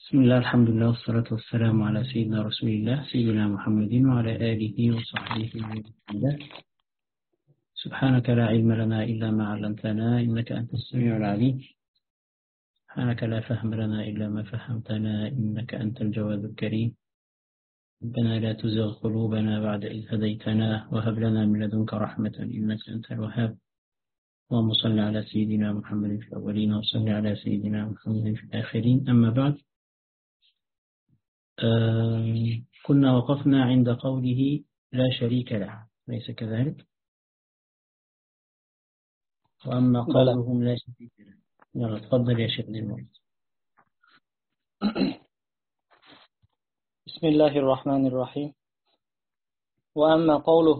بسم الله، الحمد لله، والصلاة والسلام على سيدنا رسول الله سيدنا محمد وعلى آله وصحبه ومن والاه. سبحانك لا علم لنا إلا ما علمتنا إنك أنت السميع العليم. سبحانك لا فهم لنا إلا ما فهمتنا إنك أنت الجواد الكريم. ربنا لا تزغ قلوبنا بعد إذ هديتنا وهب لنا من لدنك رحمة إنك أنت الوهاب. اللهم صل على سيدنا محمد في الأولين وصل على سيدنا محمد في الآخرين. أما بعد، كنا وقفنا عند قوله لا شريك له، ليس كذلك؟ وأما قولهم لا شريك له. يلا تفضل يا شيخ المريض. بسم الله الرحمن الرحيم. وأما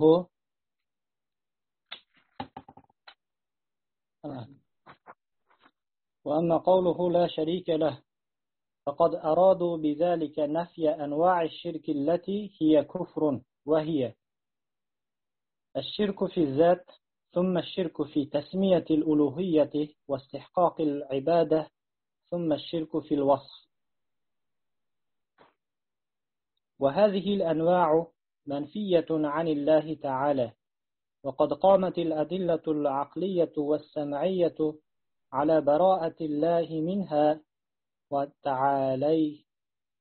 قوله لا شريك له فقد أرادوا بذلك نفي أنواع الشرك التي هي كفر، وهي الشرك في الذات، ثم الشرك في تسمية الألوهية واستحقاق العبادة، ثم الشرك في الوصف. وهذه الأنواع منفية عن الله تعالى، وقد قامت الأدلة العقلية والسمعية على براءة الله منها وتعاليه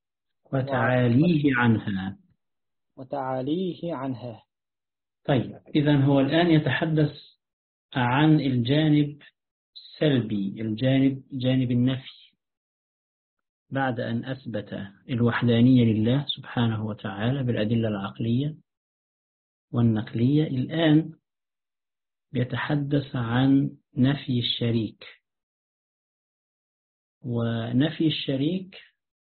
عنها. طيب، إذن هو الآن يتحدث عن الجانب السلبي، جانب النفي، بعد أن أثبت الوحدانية لله سبحانه وتعالى بالأدلة العقلية والنقلية. الآن يتحدث عن نفي الشريك. ونفي الشريك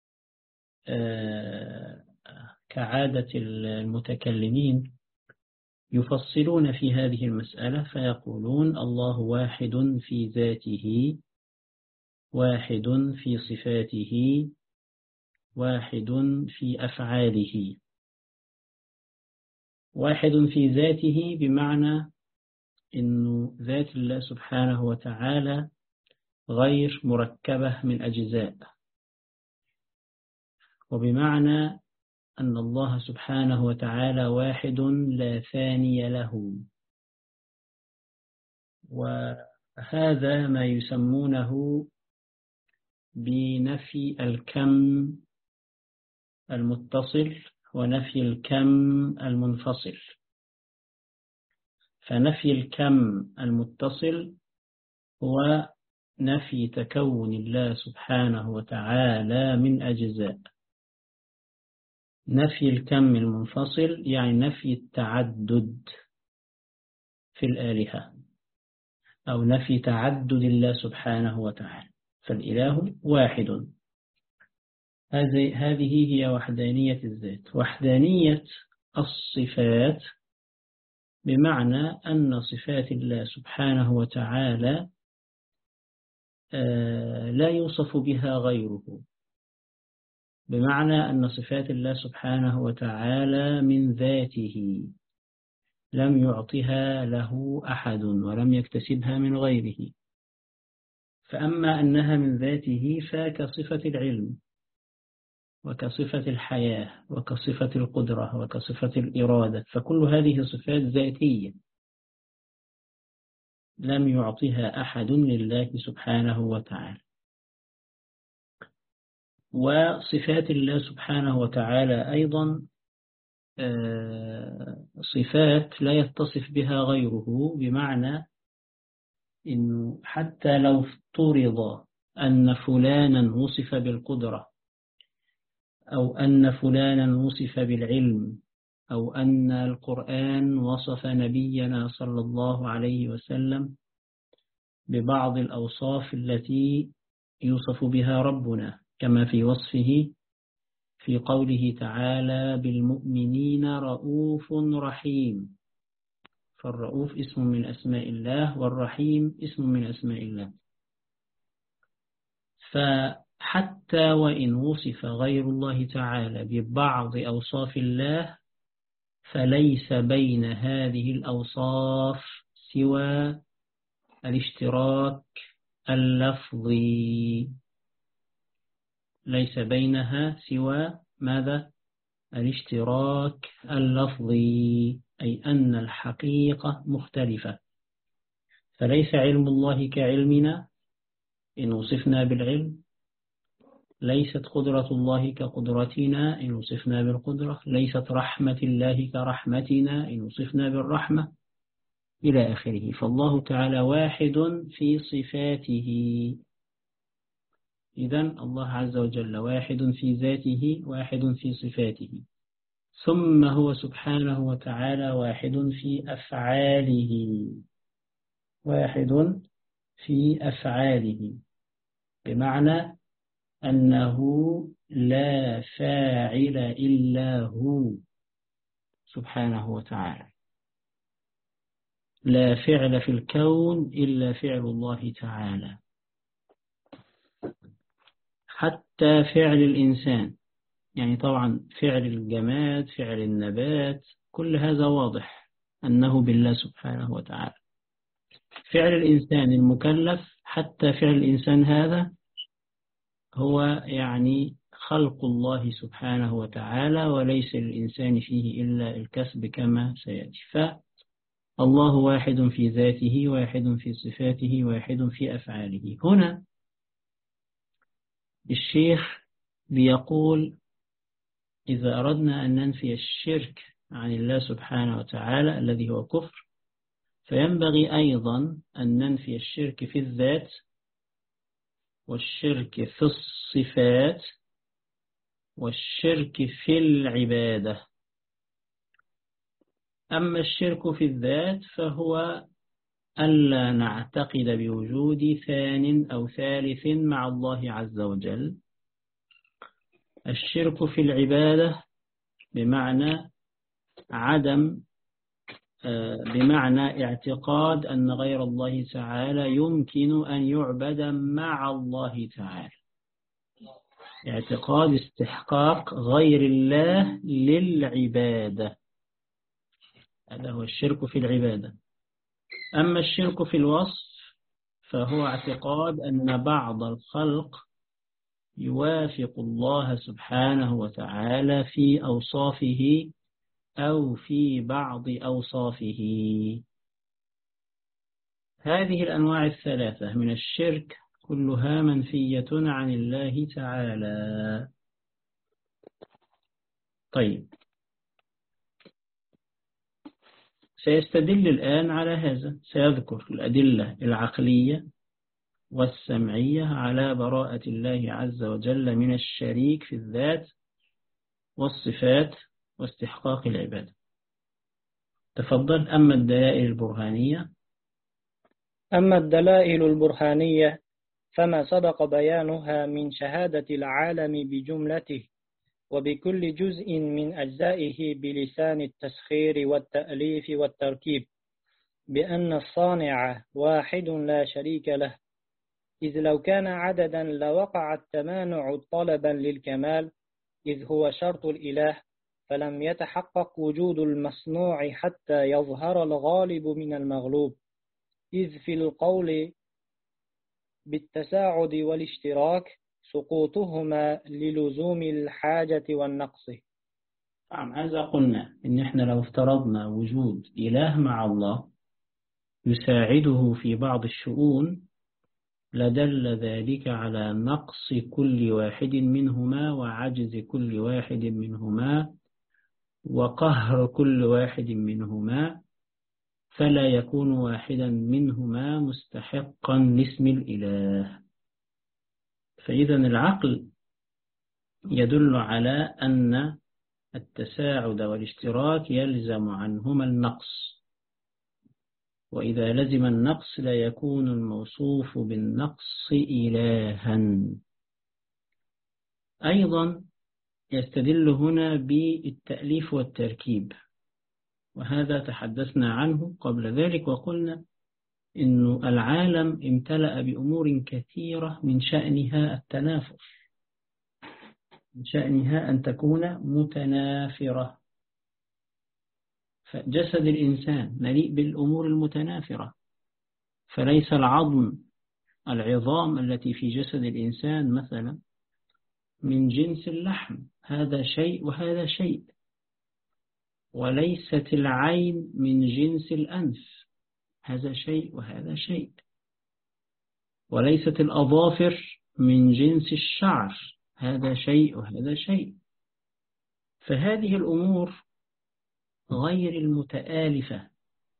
كعادة المتكلمين يفصلون في هذه المسألة فيقولون الله واحد في ذاته، واحد في صفاته، واحد في أفعاله. واحد في ذاته بمعنى إنه ذات الله سبحانه وتعالى غير مركبة من أجزاء، وبمعنى أن الله سبحانه وتعالى واحد لا ثاني له. وهذا ما يسمونه بنفي الكم المتصل ونفي الكم المنفصل. فنفي الكم المتصل هو نفي تكون الله سبحانه وتعالى من أجزاء. نفي الكم المنفصل يعني نفي التعدد في الآلهة، أو نفي تعدد الله سبحانه وتعالى، فالإله واحد. هذه هي وحدانية الذات. وحدانية الصفات بمعنى أن صفات الله سبحانه وتعالى لا يوصف بها غيره، بمعنى أن صفات الله سبحانه وتعالى من ذاته لم يعطها له أحد ولم يكتسبها من غيره. فأما أنها من ذاته فكصفة العلم، وكصفة الحياة، وكصفة القدرة، وكصفة الإرادة، فكل هذه صفات ذاتية لم يعطها أحد لله سبحانه وتعالى. وصفات الله سبحانه وتعالى أيضا صفات لا يتصف بها غيره، بمعنى إنه حتى لو افترض أن فلانا وصف بالقدرة، أو أن فلانا وصف بالعلم، أو أن القرآن وصف نبينا صلى الله عليه وسلم ببعض الأوصاف التي يوصف بها ربنا، كما في وصفه في قوله تعالى بالمؤمنين رؤوف رحيم. فالرؤوف اسم من أسماء الله، والرحيم اسم من أسماء الله. فحتى وإن وصف غير الله تعالى ببعض أوصاف الله، فليس بين هذه الأوصاف سوى الاشتراك اللفظي. ليس بينها سوى ماذا؟ الاشتراك اللفظي، أي أن الحقيقة مختلفة. فليس علم الله كعلمنا إن وصفنا بالعلم، ليست قدرة الله كقدرتنا إن وصفنا بالقدرة، ليست رحمة الله كرحمتنا إن وصفنا بالرحمة، إلى آخره. فالله تعالى واحد في صفاته، إذن الله عز وجل واحد في ذاته، واحد في صفاته، ثم هو سبحانه وتعالى واحد في أفعاله، واحد في أفعاله، بمعنى أنه لا فاعل إلا هو سبحانه وتعالى، لا فعل في الكون إلا فعل الله تعالى. حتى فعل الإنسان، يعني طبعا فعل الجماد، فعل النبات، كل هذا واضح أنه بالله سبحانه وتعالى. فعل الإنسان المكلف، حتى فعل الإنسان هذا هو يعني خلق الله سبحانه وتعالى، وليس للإنسان فيه إلا الكسب كما سيأتي. فالله واحد في ذاته، واحد في صفاته، واحد في أفعاله. هنا الشيخ بيقول إذا أردنا أن ننفي الشرك عن الله سبحانه وتعالى الذي هو كفر، فينبغي أيضا أن ننفي الشرك في الذات، والشرك في الصفات، والشرك في العبادة. أما الشرك في الذات فهو ألا نعتقد بوجود ثان أو ثالث مع الله عز وجل. الشرك في العبادة بمعنى بمعنى اعتقاد أن غير الله تعالى يمكن أن يعبد مع الله تعالى، اعتقاد استحقاق غير الله للعبادة، هذا هو الشرك في العبادة. أما الشرك في الوصف فهو اعتقاد أن بعض الخلق يوافق الله سبحانه وتعالى في أوصافه أو في بعض أوصافه. هذه الأنواع الثلاثة من الشرك كلها منفية عن الله تعالى. طيب، سيستدل الآن على هذا، سيذكر الأدلة العقلية والسمعية على براءة الله عز وجل من الشريك في الذات والصفات واستحقاق العبادة. تفضل. أما الدلائل البرهانية فما سبق بيانها من شهادة العالم بجملته وبكل جزء من أجزائه بلسان التسخير والتأليف والتركيب بأن الصانع واحد لا شريك له، إذ لو كان عددا لوقع التمانع طلبا للكمال، إذ هو شرط الإله، فلم يتحقق وجود المصنوع حتى يظهر الغالب من المغلوب، إذ في القول بالتساعد والاشتراك سقوطهما للزوم الحاجة والنقص. نعم، هذا قلنا إن إحنا لو افترضنا وجود إله مع الله يساعده في بعض الشؤون لدل ذلك على نقص كل واحد منهما وعجز كل واحد منهما وقهر كل واحد منهما، فلا يكون واحدا منهما مستحقا لاسم الإله. فإذا العقل يدل على أن التساعد والاشتراك يلزم عنهما النقص، وإذا لزم النقص لا يكون الموصوف بالنقص إلها. أيضا يستدل هنا بالتأليف والتركيب، وهذا تحدثنا عنه قبل ذلك وقلنا إن العالم امتلأ بأمور كثيرة من شأنها التنافر، من شأنها أن تكون متنافرة. فجسد الإنسان مليء بالأمور المتنافرة، فليس العظام التي في جسد الإنسان مثلا من جنس اللحم، هذا شيء وهذا شيء. وليست العين من جنس الأنف، هذا شيء وهذا شيء. وليست الأظافر من جنس الشعر، هذا شيء وهذا شيء. فهذه الأمور غير المتآلفة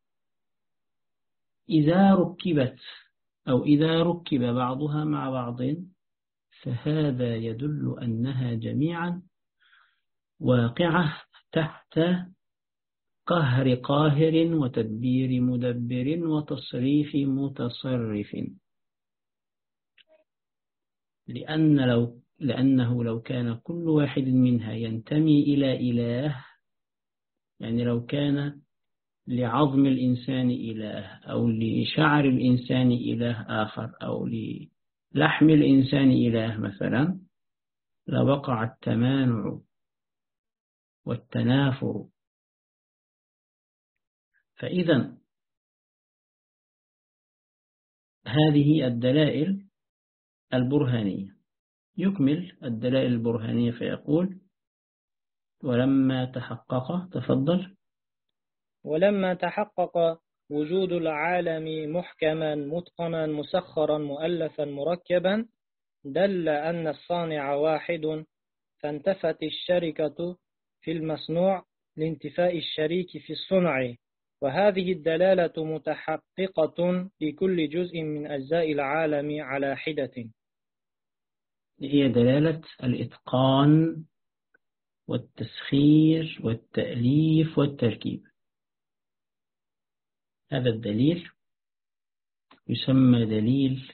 إذا ركبت أو إذا ركب بعضها مع بعض، فهذا يدل أنها جميعا واقعة تحت قهر قاهر وتدبير مدبر وتصريف متصرف. لأنه لو كان كل واحد منها ينتمي إلى إله، يعني لو كان لعظم الإنسان إله أو لشعر الإنسان إله آخر أو للحم الإنسان إله مثلا، لوقع التمانع والتنافر. فإذا هذه الدلائل البرهانية. يكمل الدلائل البرهانية فيقول: ولما تحقق، تفضل. ولما تحقق وجود العالم محكما متقنا مسخرا مؤلفا مركبا، دل أن الصانع واحد، فانتفت الشركة في المصنوع لانتفاء الشريك في الصنع. وهذه الدلالة متحققة في كل جزء من أجزاء العالم على حدة. هي دلالة الإتقان والتسخير والتأليف والتركيب. هذا الدليل يسمى دليل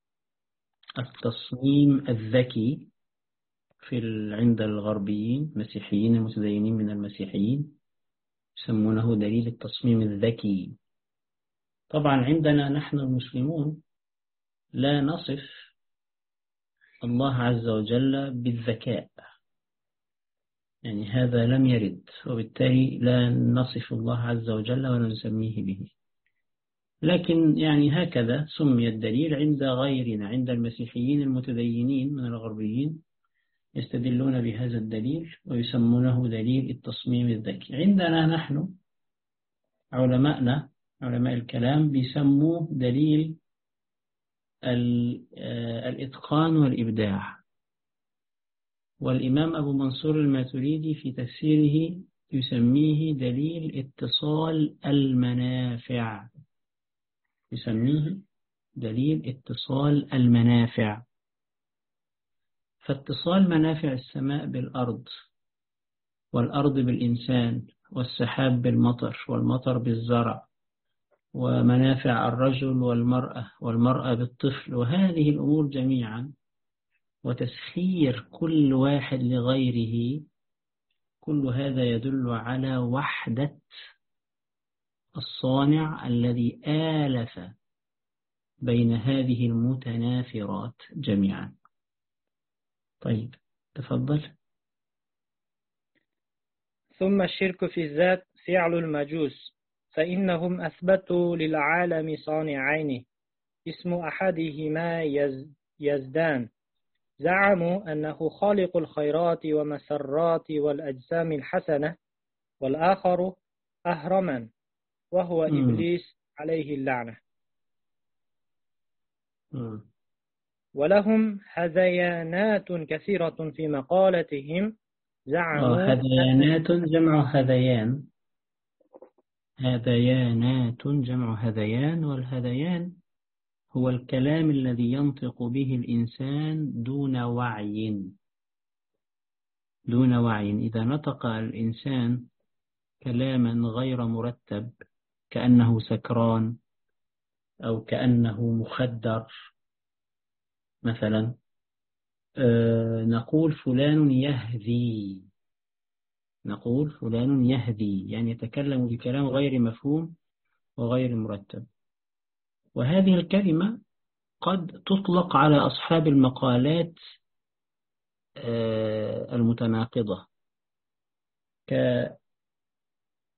التصميم الذكي عند الغربيين المسيحيين المتدينين من المسيحيين، يسمونه دليل التصميم الذكي. طبعا عندنا نحن المسلمون لا نصف الله عز وجل بالذكاء، يعني هذا لم يرد، وبالتالي لا نصف الله عز وجل ولا نسميه به. لكن يعني هكذا سمي الدليل عند غيرنا، عند المسيحيين المتدينين من الغربيين يستدلون بهذا الدليل ويسمونه دليل التصميم الذكي. عندنا نحن علماء الكلام بيسموه دليل الإتقان والإبداع. والإمام أبو منصور الماتريدي في تفسيره يسميه دليل اتصال المنافع، يسميه دليل اتصال المنافع. فاتصال منافع السماء بالأرض، والأرض بالإنسان، والسحاب بالمطر، والمطر بالزرع، ومنافع الرجل والمرأة، والمرأة بالطفل، وهذه الأمور جميعا، وتسخير كل واحد لغيره، كل هذا يدل على وحدة الصانع الذي آلف بين هذه المتنافرات جميعا. طيب تفضل. ثم الشرك في الذات فعل المجوس، فإنهم أثبتوا للعالم صانعين، اسم أحدهما يزدان، زعموا أنه خالق الخيرات ومسرات والأجسام الحسنة، والآخر أهرما وهو إبليس عليه اللعنة. ولهم هذيانات كثيرة في مقالتهم، زعموا هذيانات جمع هذيان، هذيانات جمع هذيان، والهذيان هو الكلام الذي ينطق به الإنسان دون وعي. دون وعي، إذا نطق الإنسان كلاما غير مرتب كأنه سكران أو كأنه مخدر مثلا، نقول فلان يهذي، نقول فلان يهذي، يعني يتكلم بكلام غير مفهوم وغير مرتب. وهذه الكلمة قد تطلق على أصحاب المقالات المتناقضة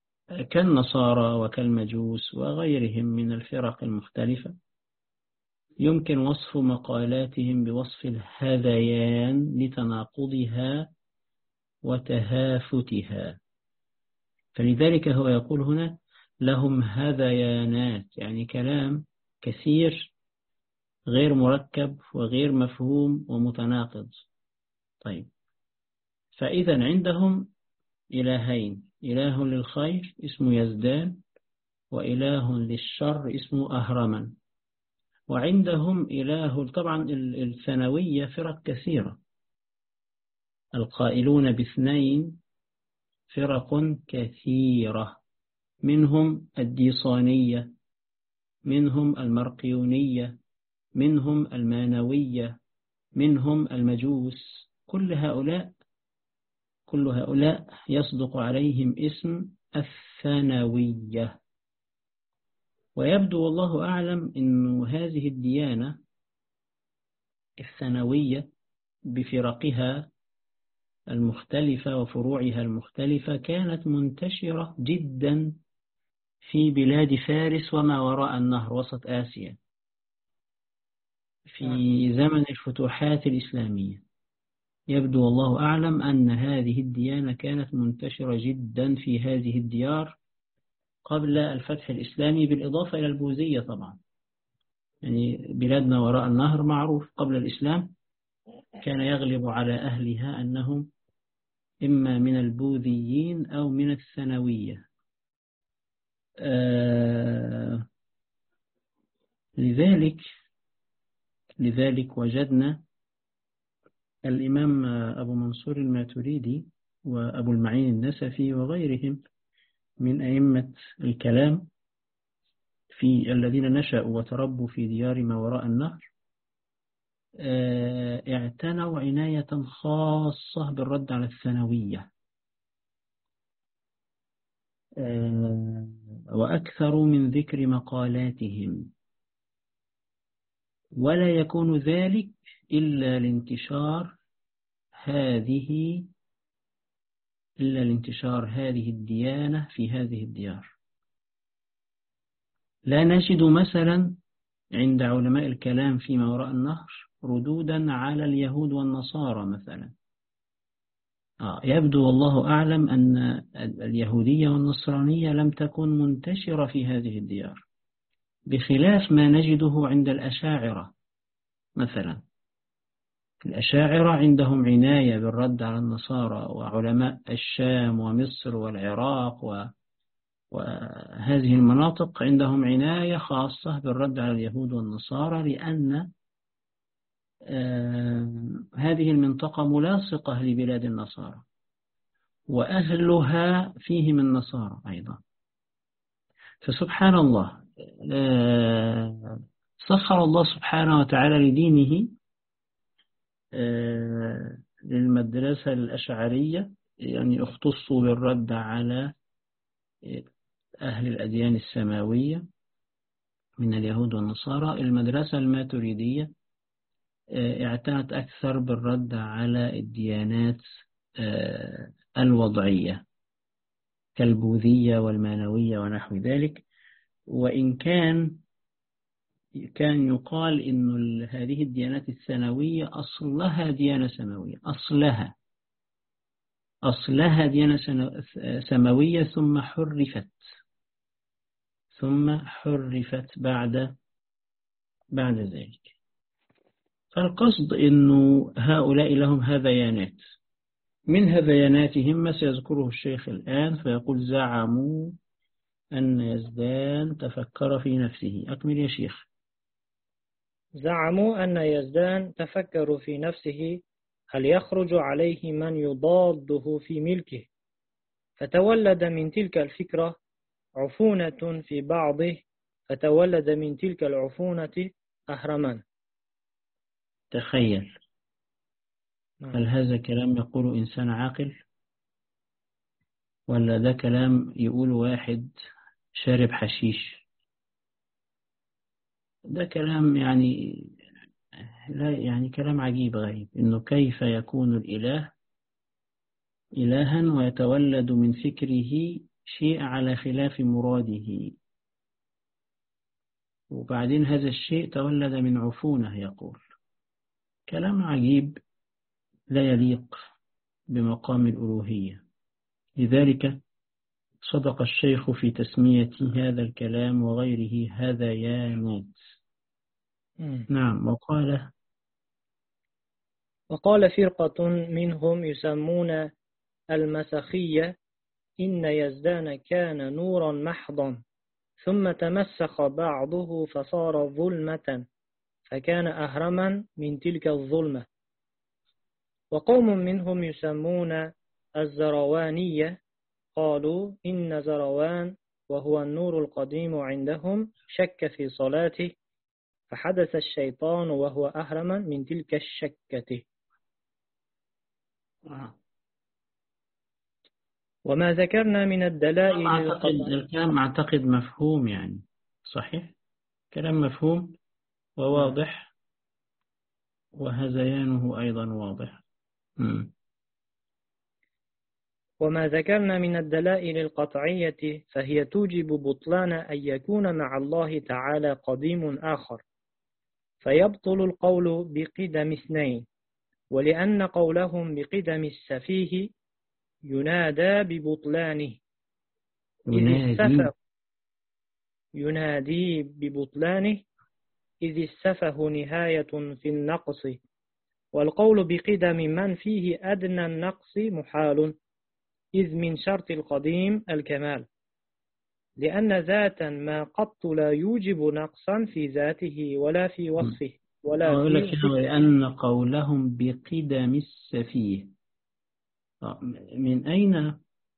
كالنصارى وكالمجوس وغيرهم من الفرق المختلفة، يمكن وصف مقالاتهم بوصف الهذيان لتناقضها وتهافتها. فلذلك هو يقول هنا لهم هذيانات، يعني كلام كثير غير مركب وغير مفهوم ومتناقض. طيب، فإذا عندهم إلهين، إله للخير اسمه يزدان، وإله للشر اسمه أهرمن. وعندهم إله، طبعا الثانوية فرق كثيرة، القائلون باثنين فرق كثيرة، منهم الديصانية، منهم المرقيونية، منهم المانوية، منهم المجوس. كل هؤلاء يصدق عليهم اسم الثانوية. ويبدو والله أعلم أن هذه الديانة الثانوية بفرقها المختلفة وفروعها المختلفة كانت منتشرة جدا في بلاد فارس وما وراء النهر، وسط آسيا، في زمن الفتوحات الإسلامية. يبدو والله أعلم أن هذه الديانة كانت منتشرة جدا في هذه الديار قبل الفتح الإسلامي، بالإضافة إلى البوذية طبعا. يعني بلادنا وراء النهر معروف قبل الإسلام كان يغلب على أهلها أنهم إما من البوذيين أو من الثانوية. لذلك وجدنا الإمام أبو منصور الماتريدي وأبو المعين النسفي وغيرهم من أئمة الكلام في الذين نشأوا وتربوا في ديار ما وراء النهر اعتنوا عناية خاصة بالرد على الثانوية، وأكثروا من ذكر مقالاتهم، ولا يكون ذلك إلا لانتشار هذه الديانة في هذه الديار. لا نجد مثلا عند علماء الكلام فيما وراء النهر ردودا على اليهود والنصارى مثلا. يبدو والله أعلم أن اليهودية والنصرانية لم تكن منتشرة في هذه الديار، بخلاف ما نجده عند الأشاعرة مثلا. الأشاعرة عندهم عناية بالرد على النصارى، وعلماء الشام ومصر والعراق وهذه المناطق عندهم عناية خاصة بالرد على اليهود والنصارى، لأن هذه المنطقة ملاصقة لبلاد النصارى، وأهلها فيهم النصارى أيضا. فسبحان الله، سخر الله سبحانه وتعالى لدينه للمدرسة الأشعرية، يعني اختصوا بالرد على أهل الأديان السماوية من اليهود والنصارى. المدرسة الماتريدية اعتنت أكثر بالرد على الديانات الوضعية كالبوذية والمانوية ونحو ذلك. وإن كان يقال إن هذه الديانات الثانوية أصلها ديانة سماوية، أصلها ديانة سماوية ثم حرفت بعد ذلك. فالقصد إنه هؤلاء لهم هذيانات، من هذياناتهم ما سيذكره الشيخ الآن، فيقول زعموا أن يزدان تفكر في نفسه. أكمل يا شيخ. زعموا أن يزدان تفكر في نفسه هل يخرج عليه من يضاده في ملكه، فتولد من تلك الفكرة عفونة في بعضه، فتولد من تلك العفونة أهرمان. تخيل، هل هذا كلام يقول إنسان عاقل، ولا ده كلام يقول واحد شارب حشيش؟ ده كلام يعني كلام عجيب غريب، إنه كيف يكون الإله إلها ويتولد من فكره شيء على خلاف مراده. وبعدين هذا الشيء تولد من عفونة يقول. كلام عجيب لا يليق بمقام الألوهية. لذلك صدق الشيخ في تسمية هذا الكلام وغيره هذيانات. نعم. وقال فرقة منهم يسمون المسخية إن يزدان كان نورا محضا ثم تمسخ بعضه فصار ظلمة فكان أهرما من تلك الظلمة. وقوم منهم يسمون الزروانية قالوا إن زروان وهو النور القديم عندهم شك في صلاته فحدث الشيطان وهو أهرما من تلك الشكة. وما ذكرنا من الدلائل الكلام أعتقد مفهوم يعني صحيح، كلام مفهوم وواضح وهذيانه أيضا واضح. وما ذكرنا من الدلائل القطعية فهي توجب بطلان أن يكون مع الله تعالى قديم آخر، فيبطل القول بقدم اثنين، ولأن قولهم بقدم السفيه ينادى ببطلانه ينادي ببطلانه إذ السفه نهاية في النقص، والقول بقدم من فيه أدنى النقص محال، إذ من شرط القديم الكمال، لأن ذاتا ما قط لا يوجب نقصا في ذاته ولا في وصفه ولا في لأن قولهم بقدم السفيه، من أين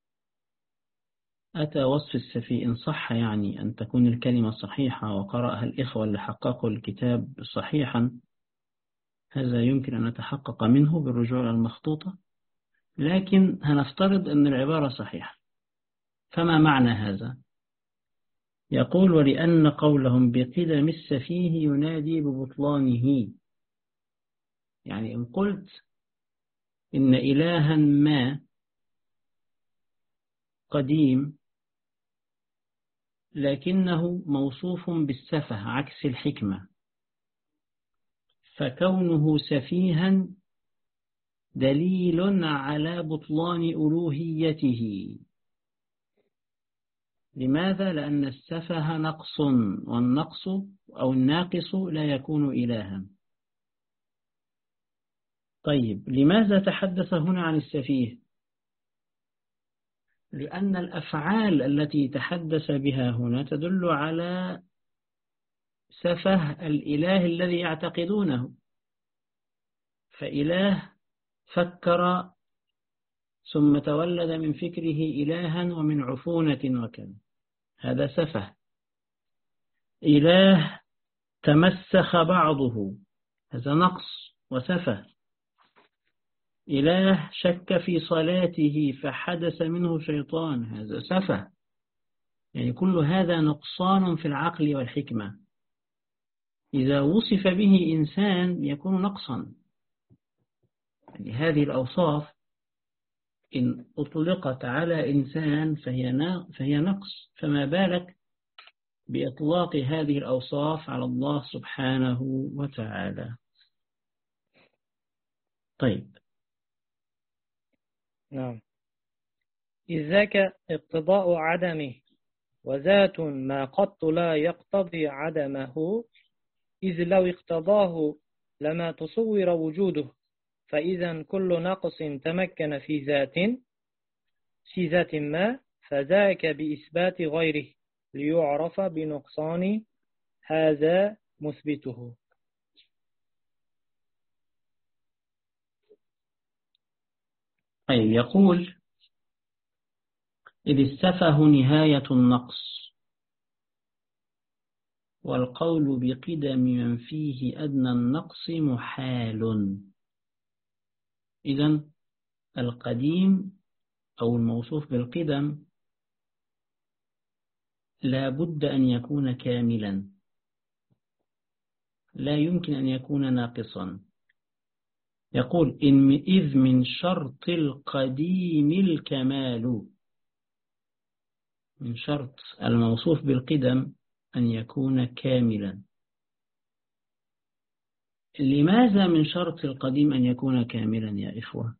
أتى وصف السفيه إن صح يعني أن تكون الكلمة صحيحة وقرأها الإخوة اللي حققوا الكتاب صحيحا؟ هذا يمكن أن نتحقق منه بالرجوع إلى المخطوطة، لكن هنفترض أن العبارة صحيحة. فما معنى هذا؟ يقول ولأن قولهم بقدم السفيه ينادي ببطلانه، يعني إن قلت إن إلها ما قديم لكنه موصوف بالسفه عكس الحكمة، فكونه سفيها دليل على بطلان ألوهيته. لماذا؟ لأن السفه نقص، والنقص أو الناقص لا يكون إلها. طيب لماذا تحدث هنا عن السفيه؟ لأن الأفعال التي تحدث بها هنا تدل على سفه الإله الذي يعتقدونه، فإله فكر ثم تولد من فكره إلها ومن عفونة وكذا، هذا سفه. إله تمسخ بعضه، هذا نقص وسفه. إله شك في صلاته فحدث منه شيطان، هذا سفه. يعني كل هذا نقصان في العقل والحكمة، إذا وصف به إنسان يكون نقصا. يعني هذه الأوصاف إن أطلقت على إنسان فهي نقص، فما بالك بإطلاق هذه الأوصاف على الله سبحانه وتعالى. طيب نعم. إذ ذاك اقتضاء عدمه، وذات ما قط لا يقتضي عدمه، إذ لو اقتضاه لما تصور وجوده، فإذا كل نقص تمكن في ذات ما فذاك بإثبات غيره ليعرف بنقصان هذا مثبته. طيب يقول إذ السفه نهاية النقص، والقول بقدم من فيه أدنى النقص محال. إذن القديم أو الموصوف بالقدم لا بد أن يكون كاملا، لا يمكن أن يكون ناقصا. يقول إذ من شرط القديم الكمال، من شرط الموصوف بالقدم أن يكون كاملا. لماذا من شرط القديم أن يكون كاملا يا إخوة؟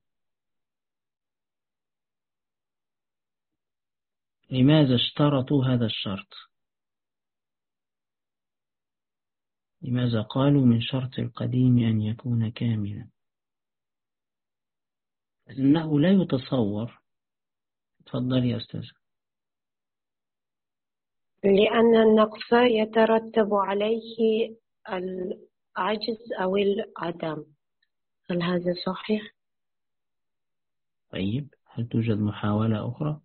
لماذا اشترطوا هذا الشرط؟ لماذا قالوا من شرط القديم أن يكون كاملا؟ إنه لا يتصور. تفضل يا أستاذ. لأن النقص يترتب عليه العجز أو العدم. هل هذا صحيح؟ طيب، هل توجد محاولة أخرى؟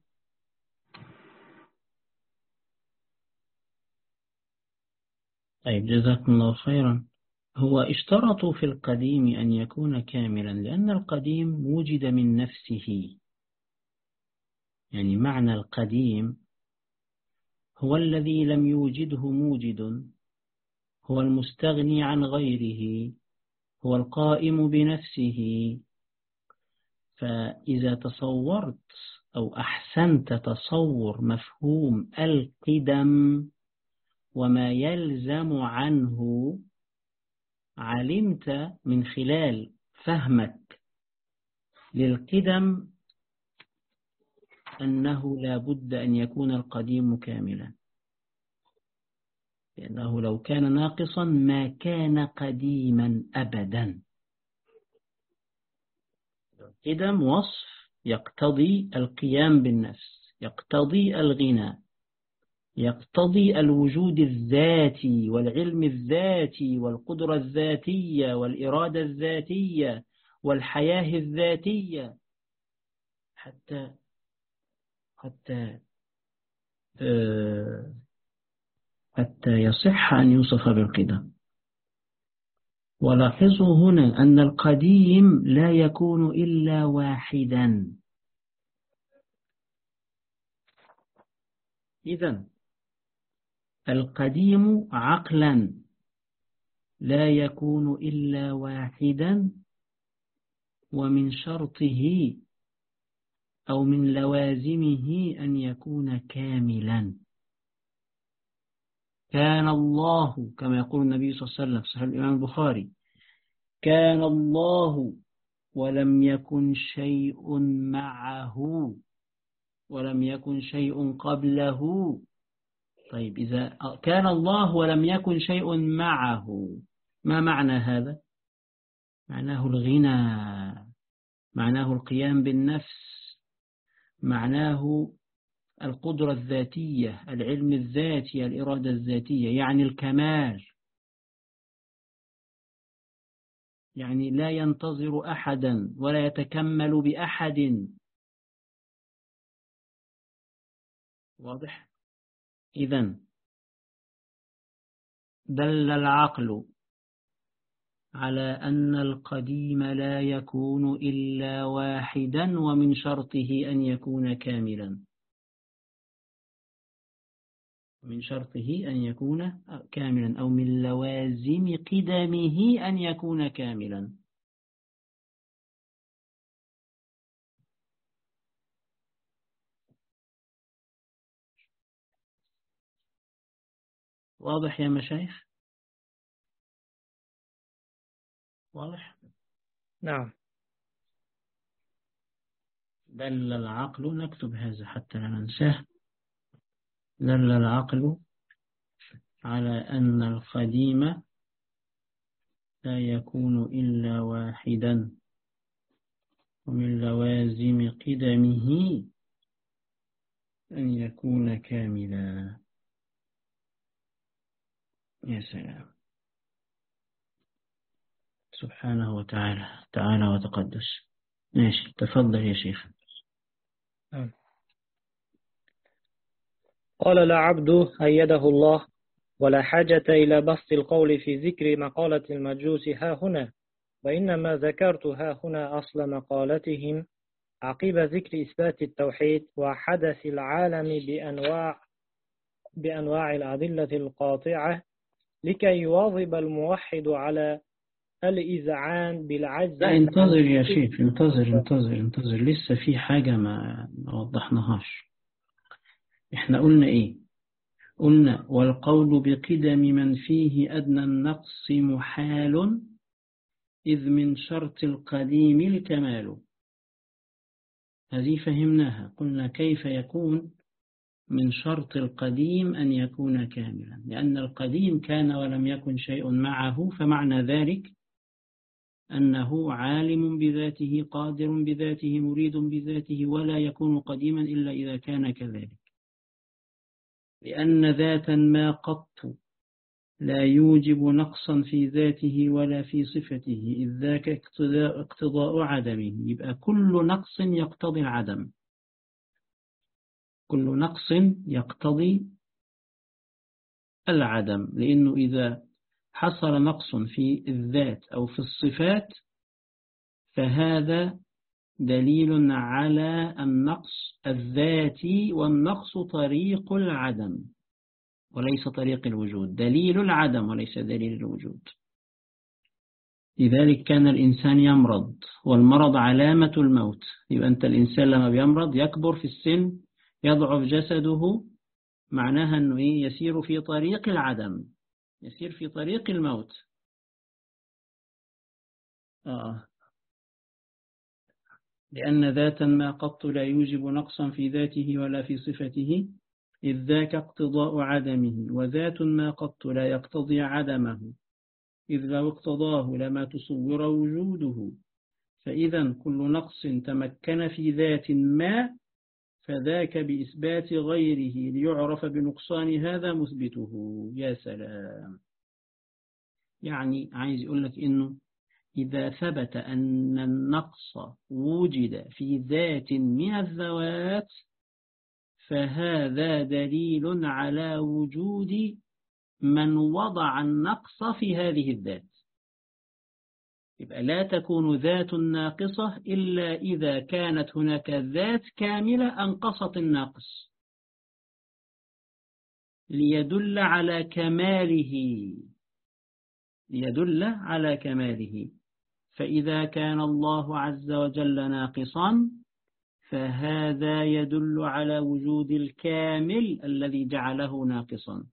طيب، جزاكم الله خيرا. هو اشترطوا في القديم أن يكون كاملا لأن القديم وجد من نفسه. يعني معنى القديم هو الذي لم يوجده موجد، هو المستغني عن غيره، هو القائم بنفسه. فإذا تصورت أو أحسنت تصور مفهوم القدم وما يلزم عنه، علمت من خلال فهمك للقدم أنه لا بد أن يكون القديم كاملا، لأنه لو كان ناقصا ما كان قديما أبدا. القدم وصف يقتضي القيام بالنفس، يقتضي الغنى، يقتضي الوجود الذاتي والعلم الذاتي والقدرة الذاتية والإرادة الذاتية والحياة الذاتية حتى يصح أن يوصف بالقدم. ولاحظوا هنا أن القديم لا يكون إلا واحدا. إذن القديم عقلا لا يكون إلا واحدا، ومن شرطه أو من لوازمه أن يكون كاملا. كان الله كما يقول النبي صلى الله عليه وسلم في صحيح الإمام البخاري: كان الله ولم يكن شيء معه ولم يكن شيء قبله. طيب، إذا كان الله ولم يكن شيء معه، ما معنى هذا؟ معناه الغنى، معناه القيام بالنفس، معناه القدرة الذاتية، العلم الذاتي، الإرادة الذاتية، يعني الكمال. يعني لا ينتظر أحدا ولا يتكمل بأحد. واضح؟ إذن دل العقل على أن القديم لا يكون إلا واحدا، ومن شرطه أن يكون كاملا. من شرطه أن يكون كاملا، أو من لوازم قدمه أن يكون كاملا. واضح يا مشايخ؟ واضح؟ نعم. دل العقل، نكتب هذا حتى لا ننساه. دل العقل على أن القديم لا يكون إلا واحدا، ومن لوازم قدمه أن يكون كاملا. يا سلام، سبحانه وتعالى، تعالى وتقدس. ماشي، تفضل يا شيخ. قال العبد أيده الله: ولا حاجة إلى بسط القول في ذكر مقالة المجوس ها هنا، وإنما ذكرت ها هنا أصل مقالتهم عقب ذكر إثبات التوحيد وحدث العالم بأنواع الأدلة القاطعة، لكي يواظب الموحد على الإذعان بالعجز. لا، انتظر يا شيخ، انتظر. لسه في حاجة ما وضحناهاش. احنا قلنا ايه؟ قلنا والقول بقدم من فيه أدنى النقص محال إذ من شرط القديم الكمال. هذه فهمناها. قلنا كيف يكون من شرط القديم أن يكون كاملا، لأن القديم كان ولم يكن شيء معه، فمعنى ذلك أنه عالم بذاته قادر بذاته مريد بذاته، ولا يكون قديما إلا إذا كان كذلك. لأن ذاتا ما قط لا يوجب نقصا في ذاته ولا في صفته، إذ ذاك اقتضاء عدمه. يبقى كل نقص يقتضي العدم، كل نقص يقتضي العدم، لأنه إذا حصل نقص في الذات أو في الصفات فهذا دليل على النقص الذاتي، والنقص طريق العدم وليس طريق الوجود، دليل العدم وليس دليل الوجود. لذلك كان الإنسان يمرض، والمرض علامة الموت. يبقى أنت الإنسان لما بيمرض يكبر في السن يضعف جسده، معناها أنه يسير في طريق العدم، يسير في طريق الموت. لأن ذاتا ما قط لا يوجب نقصا في ذاته ولا في صفته، إذ ذاك اقتضاء عدمه، وذات ما قط لا يقتضي عدمه، إذ لو اقتضاه لما تصور وجوده. فإذا كل نقص تمكن في ذات ما فذاك بإثبات غيره ليعرف بنقصان هذا مثبته. يا سلام. يعني عايز يقول لك إنه إذا ثبت أن النقص وجد في ذات من الذوات فهذا دليل على وجود من وضع النقص في هذه الذات. يبقى لا تكون ذات ناقصة إلا إذا كانت هناك ذات كاملة أنقصت الناقص ليدل على كماله، ليدل على كماله. فإذا كان الله عز وجل ناقصا فهذا يدل على وجود الكامل الذي جعله ناقصا.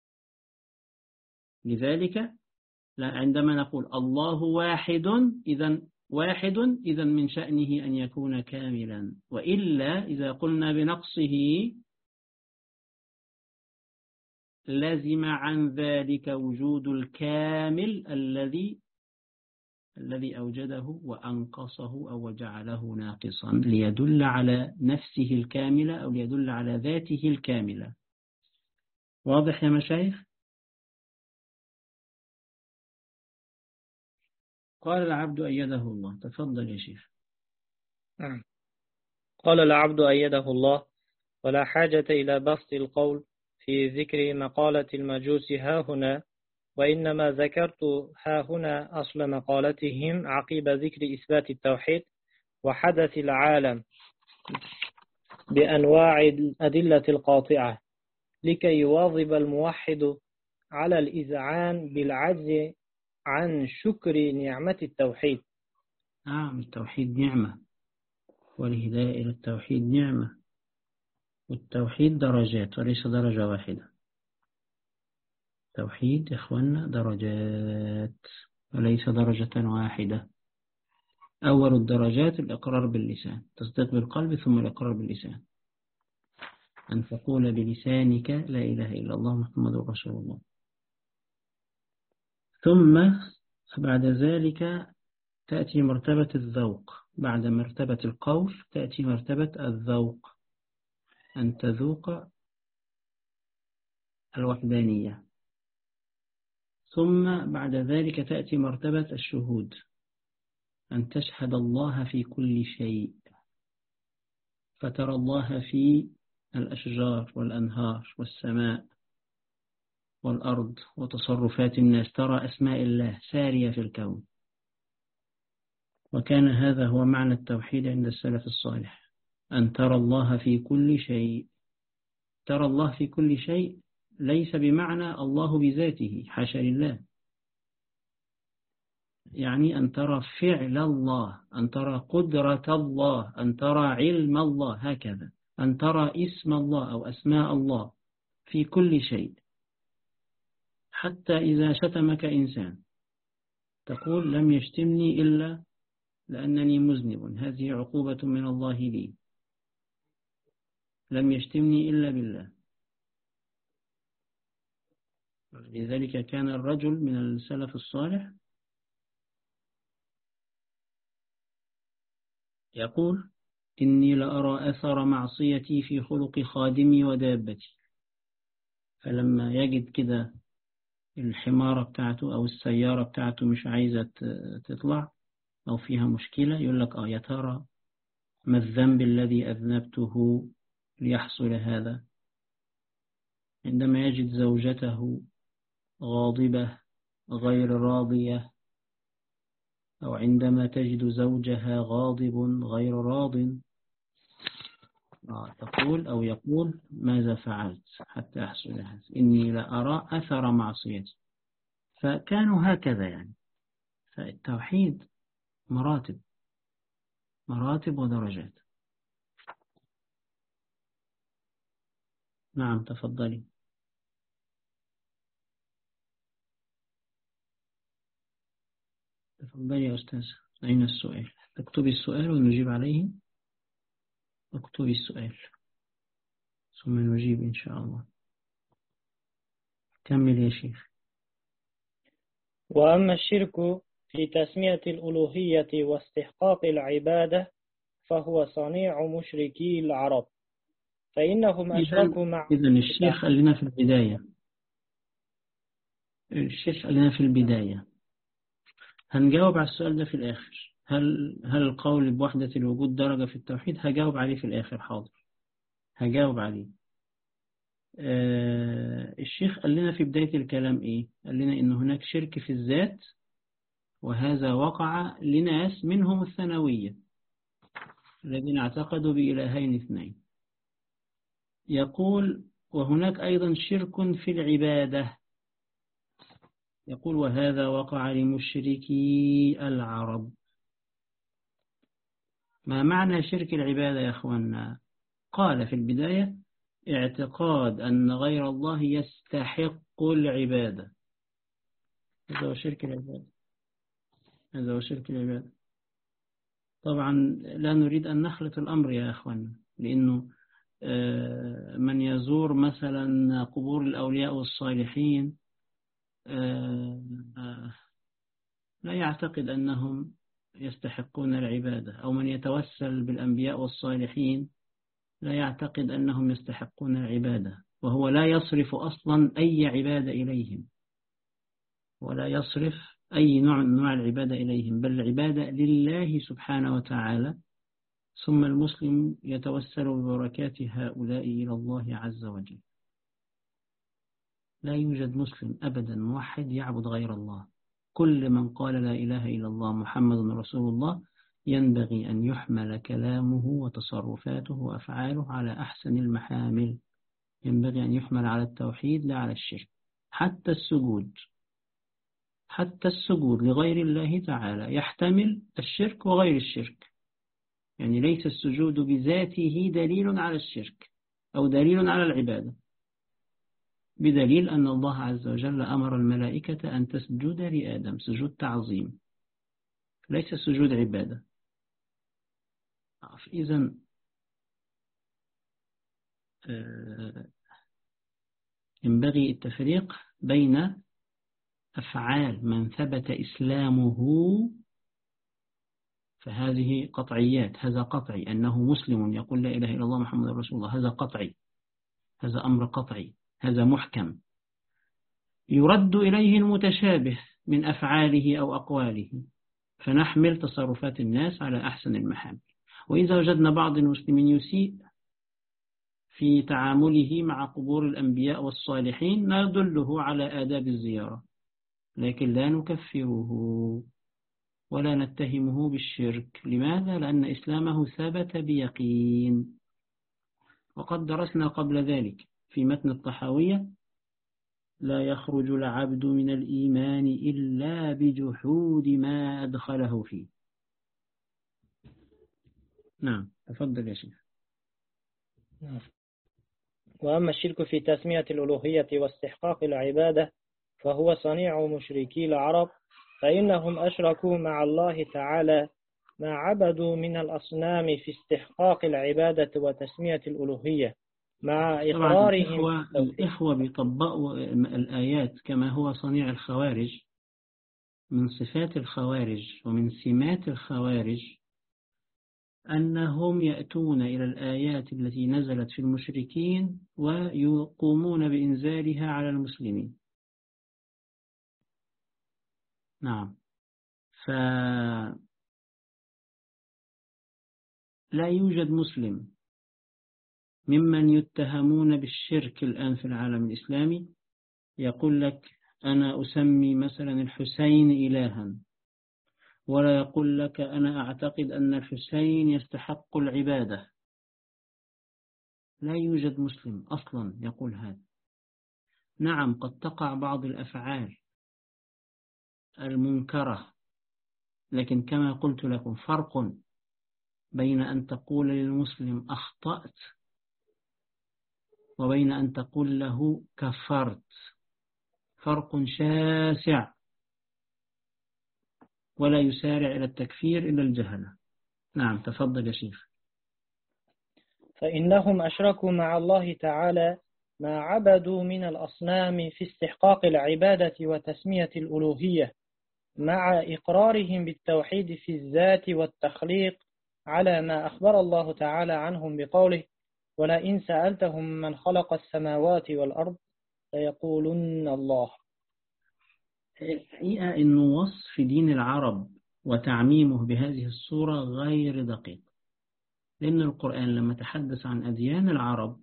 لذلك عندما نقول الله واحد، إذن من شأنه أن يكون كاملا، وإلا إذا قلنا بنقصه لازم عن ذلك وجود الكامل الذي أوجده وأنقصه أو جعله ناقصا ليدل على نفسه الكاملة أو ليدل على ذاته الكاملة. واضح يا مشايخ؟ قال العبد أيده الله. تفضل يا شيخ. قال العبد أيده الله: ولا حاجة إلى بسط القول في ذكر مقالة المجوس هاهنا، وإنما ذكرت هاهنا أصل مقالتهم عقب ذكر إثبات التوحيد وحدث العالم بأنواع الأدلة القاطعة، لكي يواظب الموحد على الإذعان بالعجز عن شكر نعمة التوحيد. التوحيد نعمة، والهداية إلى التوحيد نعمة، والتوحيد درجات وليس درجة واحدة. التوحيد يا إخوانا درجات وليس درجة واحدة. أول الدرجات الإقرار باللسان، تصديق بالقلب، ثم الإقرار باللسان، أن تقول بلسانك لا إله إلا الله محمد رسول الله. ثم بعد ذلك تأتي مرتبة الذوق، بعد مرتبة القول تأتي مرتبة الذوق، أن تذوق الوحدانية. ثم بعد ذلك تأتي مرتبة الشهود، أن تشهد الله في كل شيء، فترى الله في الأشجار والأنهار والسماء والأرض وتصرفات الناس، ترى أسماء الله سارية في الكون. وكان هذا هو معنى التوحيد عند السلف الصالح، أن ترى الله في كل شيء. ترى الله في كل شيء ليس بمعنى الله بذاته، حاشا لله، يعني أن ترى فعل الله، أن ترى قدرة الله، أن ترى علم الله، هكذا أن ترى اسم الله أو أسماء الله. في كل شيء، حتى إذا شتمك إنسان تقول لم يشتمني إلا لأنني مذنب، هذه عقوبة من الله لي، لم يشتمني إلا بالله. لذلك كان الرجل من السلف الصالح يقول إني لأرى أثر معصيتي في خلق خادمي ودابتي، فلما يجد كده الحمارة بتاعته أو السيارة بتاعته مش عايزة تطلع أو فيها مشكلة، يقول لك يا ترى ما الذنب الذي أذنبته ليحصل هذا؟ عندما يجد زوجته غاضبة غير راضية، أو عندما تجد زوجها غاضب غير راض، تقول أو يقول ماذا فعلت حتى يحصل هذا؟ إني لأرى أثر معصيتي. فكانوا هكذا يعني. فالتوحيد مراتب ودرجات. نعم تفضلي. تفضلي يا أستاذ، أين السؤال؟ تكتبي السؤال ونجيب عليه. اكتبي السؤال ثم نجيب إن شاء الله. كمل يا شيخ. وأما الشرك في تسمية الألوهية واستحقاق العبادة فهو صنيع مشركي العرب، فإنهم أشركوا مع إذن الشيخ قال لنا في البداية، هنجاوب على السؤال ده في الآخر. هل القول بوحدة الوجود درجة في التوحيد؟ هجاوب عليه في الآخر. حاضر، هجاوب عليه. الشيخ قال لنا في بداية الكلام إيه؟ قال لنا إن هناك شرك في الذات، وهذا وقع لناس منهم الثانوية الذين اعتقدوا بإلهين اثنين. يقول وهناك أيضا شرك في العبادة، يقول وهذا وقع لمشركي العرب. ما معنى شرك العبادة يا أخوانا؟ قال في البداية اعتقاد أن غير الله يستحق العبادة، هذا هو شرك العبادة. طبعا لا نريد أن نخلط الأمر يا أخوانا، لأنه من يزور مثلا قبور الأولياء والصالحين لا يعتقد أنهم يستحقون العبادة، أو من يتوسل بالأنبياء والصالحين لا يعتقد أنهم يستحقون العبادة، وهو لا يصرف أصلا أي عبادة إليهم، ولا يصرف أي نوع من أنواع العبادة إليهم، بل العبادة لله سبحانه وتعالى. ثم المسلم يتوسل ببركات هؤلاء إلى الله عز وجل. لا يوجد مسلم أبدا موحد يعبد غير الله. كل من قال لا إله إلا الله محمد رسول الله ينبغي أن يحمل كلامه وتصرفاته وأفعاله على أحسن المحامل، ينبغي أن يحمل على التوحيد لا على الشرك. حتى السجود لغير الله تعالى يحتمل الشرك وغير الشرك، يعني ليس السجود بذاته دليل على الشرك أو دليل على العبادة، بدليل أن الله عز وجل أمر الملائكة أن تسجد لآدم سجود تعظيم، ليس سجود عبادة. إذن ينبغي التفريق بين أفعال من ثبت إسلامه، فهذه قطعيات، هذا قطعي أنه مسلم يقول لا إله إلا الله محمد رسول الله، هذا قطعي، هذا أمر قطعي، هذا محكم. يرد إليه المتشابه من أفعاله أو أقواله، فنحمل تصرفات الناس على أحسن المحامل. وإذا وجدنا بعض المسلمين يسيء في تعامله مع قبور الأنبياء والصالحين ندله على آداب الزيارة، لكن لا نكفره ولا نتهمه بالشرك. لماذا؟ لأن إسلامه ثبت بيقين. وقد درسنا قبل ذلك في متن الطحاوية لا يخرج العبد من الإيمان إلا بجحود ما أدخله فيه. نعم تفضل يا شيخ. وأما الشرك في تسمية الألوهية واستحقاق العبادة فهو صنيع مشركي العرب، فإنهم أشركوا مع الله تعالى ما عبدوا من الأصنام في استحقاق العبادة وتسمية الألوهية مع طبعا إقرارهم الإخوة بيطبقوا الآيات كما هو صنيع الخوارج. من صفات الخوارج ومن سمات الخوارج أنهم يأتون إلى الآيات التي نزلت في المشركين ويقومون بإنزالها على المسلمين. نعم. فلا يوجد مسلم ممن يتهمون بالشرك الآن في العالم الإسلامي يقول لك أنا أسمي مثلا الحسين إلها، ولا يقول لك أنا أعتقد أن الحسين يستحق العبادة. لا يوجد مسلم أصلا يقول هذا. نعم قد تقع بعض الأفعال المنكرة، لكن كما قلت لكم فرق بين أن تقول للمسلم أخطأت وبين أن تقول له كفرت، فرق شاسع، ولا يسارع إلى التكفير إلا الجهلة. نعم تفضل يا شيخ. فإنهم أشركوا مع الله تعالى ما عبدوا من الأصنام في استحقاق العبادة وتسمية الألوهية مع إقرارهم بالتوحيد في الذات والتخليق على ما أخبر الله تعالى عنهم بقوله ولئن سألتهم من خلق السماوات والأرض ليقولن الله. الحقيقة أن وصف دين العرب وتعميمه بهذه الصورة غير دقيق، لأن القرآن لما تحدث عن أديان العرب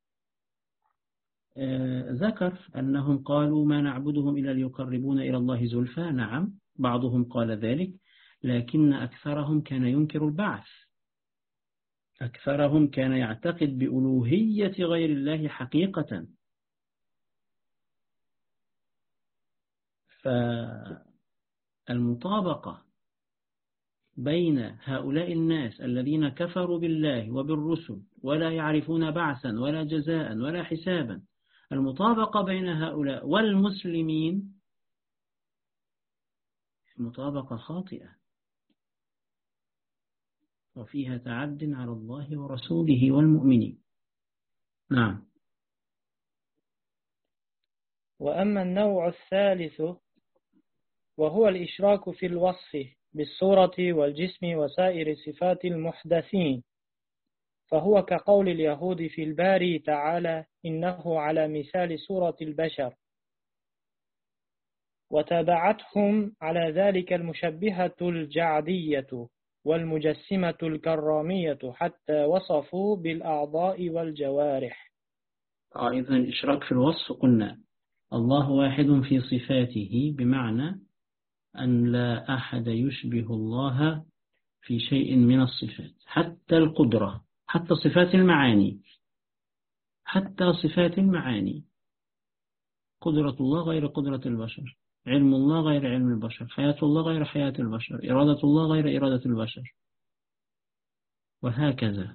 ذكر أنهم قالوا ما نعبدهم إلا ليقربون إلى الله زلفى. نعم بعضهم قال ذلك، لكن أكثرهم كان ينكر البعث، أكثرهم كان يعتقد بألوهية غير الله حقيقة. فالمطابقة بين هؤلاء الناس الذين كفروا بالله وبالرسل ولا يعرفون بعثا ولا جزاء ولا حسابا، المطابقة بين هؤلاء والمسلمين مطابقة خاطئة وفيها تعد على الله ورسوله والمؤمنين. نعم. وأما النوع الثالث وهو الإشراك في الوصف بالصورة والجسم وسائر صفات المحدثين، فهو كقول اليهود في الباري تعالى إنه على مثال صورة البشر، وتابعتهم على ذلك المشبهة الجعدية والمجسمة الكرامية حتى وصفوا بالأعضاء والجوارح. إذن الإشراك في الوصف قلنا الله واحد في صفاته، بمعنى أن لا أحد يشبه الله في شيء من الصفات، حتى القدرة، حتى صفات المعاني، حتى صفات المعاني. قدرة الله غير قدرة البشر، علم الله غير علم البشر، حياة الله غير حياة البشر، إرادة الله غير إرادة البشر، وهكذا.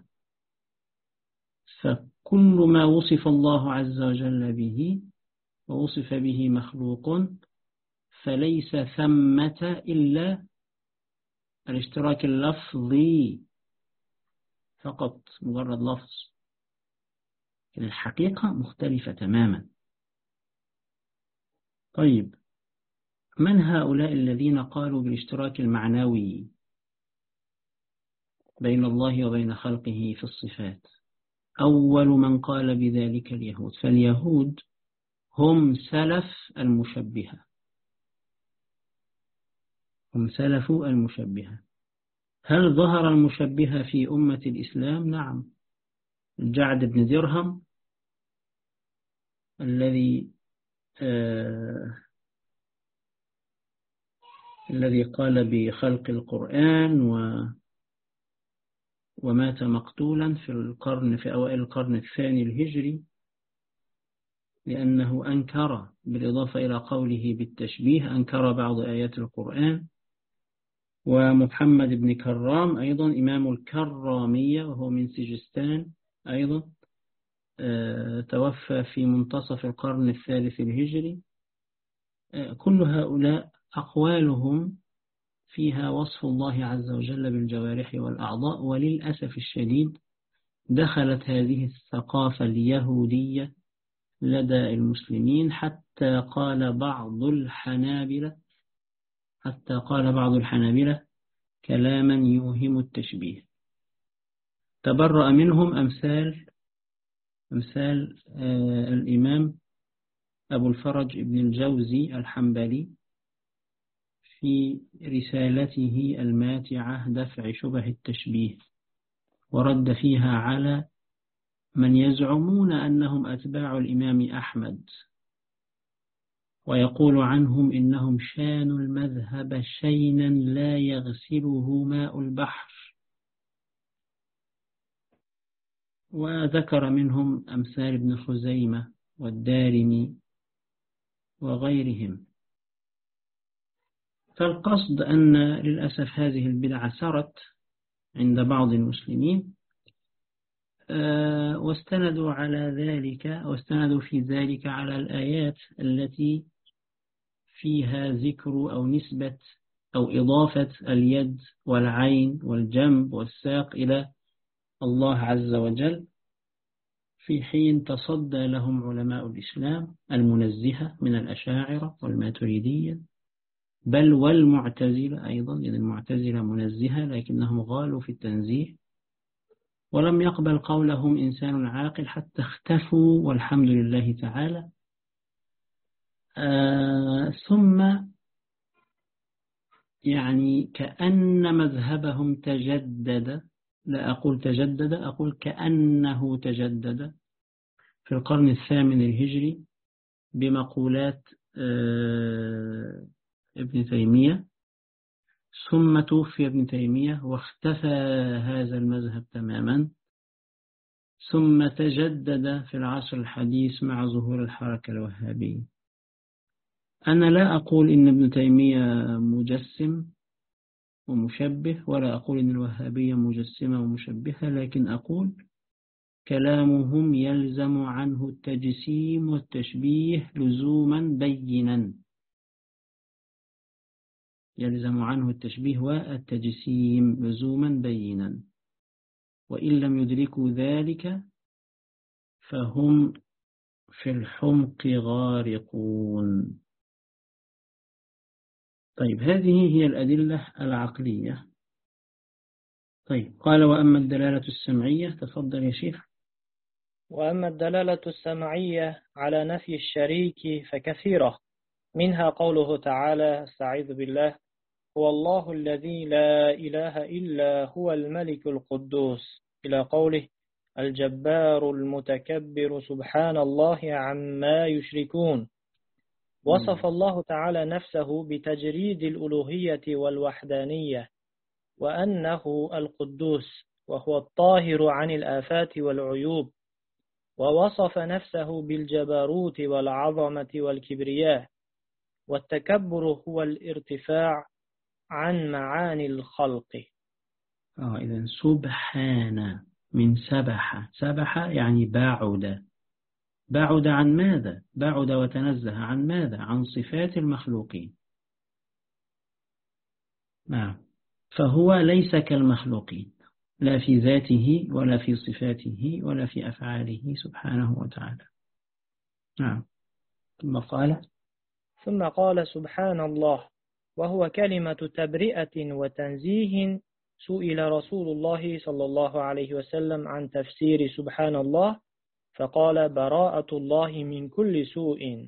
فكل ما وصف الله عز وجل به ووصف به مخلوق فليس ثمة إلا الاشتراك اللفظي فقط، مجرد لفظ. الحقيقة مختلفة تماما. طيب، من هؤلاء الذين قالوا بالاشتراك المعنوي بين الله وبين خلقه في الصفات؟ أول من قال بذلك اليهود. فاليهود هم سلف المشبهة، هم سلف المشبهة. هل ظهر المشبهة في أمة الإسلام؟ نعم. الجعد بن درهم الذي قال بخلق القرآن ومات مقتولا في أوائل القرن الثاني الهجري، لأنه أنكر بالإضافة إلى قوله بالتشبيه أنكر بعض آيات القرآن. ومحمد بن كرام أيضا إمام الكرامية وهو من سجستان أيضا، توفى في منتصف القرن الثالث الهجري. كل هؤلاء أقوالهم فيها وصف الله عز وجل بالجوارح والأعضاء، وللأسف الشديد دخلت هذه الثقافة اليهودية لدى المسلمين حتى قال بعض الحنابلة كلاما يوهم التشبيه. تبرأ منهم أمثال الإمام أبو الفرج ابن الجوزي الحنبلي في رسالته الماتعة دفع شبه التشبيه، ورد فيها على من يزعمون أنهم أتباع الإمام أحمد، ويقول عنهم إنهم شانوا المذهب شينا لا يغسله ماء البحر. وذكر منهم أمثال ابن خزيمة والدارمي وغيرهم. فالقصد أن للأسف هذه البدعة سرت عند بعض المسلمين، واستندوا في ذلك على الآيات التي فيها ذكر أو نسبة أو إضافة اليد والعين والجنب والساق إلى الله عز وجل، في حين تصدى لهم علماء الإسلام المنزهة من الأشاعرة والماتريدية بل والمعتزلة أيضا، لأن المعتزلة منزهة لكنهم غالوا في التنزيه، ولم يقبل قولهم إنسان عاقل حتى اختفوا والحمد لله تعالى. ثم يعني كأن مذهبهم تجدد، لا أقول تجدد، أقول كأنه تجدد في القرن الثامن الهجري بمقولات ابن تيمية، ثم توفي ابن تيمية واختفى هذا المذهب تماما، ثم تجدد في العصر الحديث مع ظهور الحركة الوهابية. أنا لا أقول إن ابن تيمية مجسم ومشبه، ولا أقول إن الوهابية مجسمة ومشبهة، لكن أقول كلامهم يلزم عنه التجسيم والتشبيه لزوما بينا، يلزم عنه التشبيه والتجسيم لزوما بينا، وإن لم يدركوا ذلك فهم في الحمق غارقون. طيب، هذه هي الأدلة العقلية. طيب، قال وأما الدلالة السمعية، تفضل يا شيخ. وأما الدلالة السمعية على نفي الشريك فكثيرة، منها قوله تعالى: استعيذ بالله: هو الله الذي لا إله إلا هو الملك القدوس، إلى قوله: الجبار المتكبر سبحان الله عما يشركون. وصف الله تعالى نفسه بتجريد الألوهية والوحدانية، وأنه القدوس وهو الطاهر عن الآفات والعيوب، ووصف نفسه بالجبروت والعظمة والكبرياء، والتكبر هو الارتفاع عن معاني الخلق. إذن سبحان من سبح يعني بعد عن ماذا؟ بعد وتنزه عن ماذا؟ عن صفات المخلوقين. نعم، فهو ليس كالمخلوقين، لا في ذاته ولا في صفاته ولا في أفعاله سبحانه وتعالى. نعم. ثم قال سبحان الله، وهو كلمة تبرئة وتنزيه. سئل رسول الله صلى الله عليه وسلم عن تفسير سبحان الله، فقال: براءة الله من كل سوء.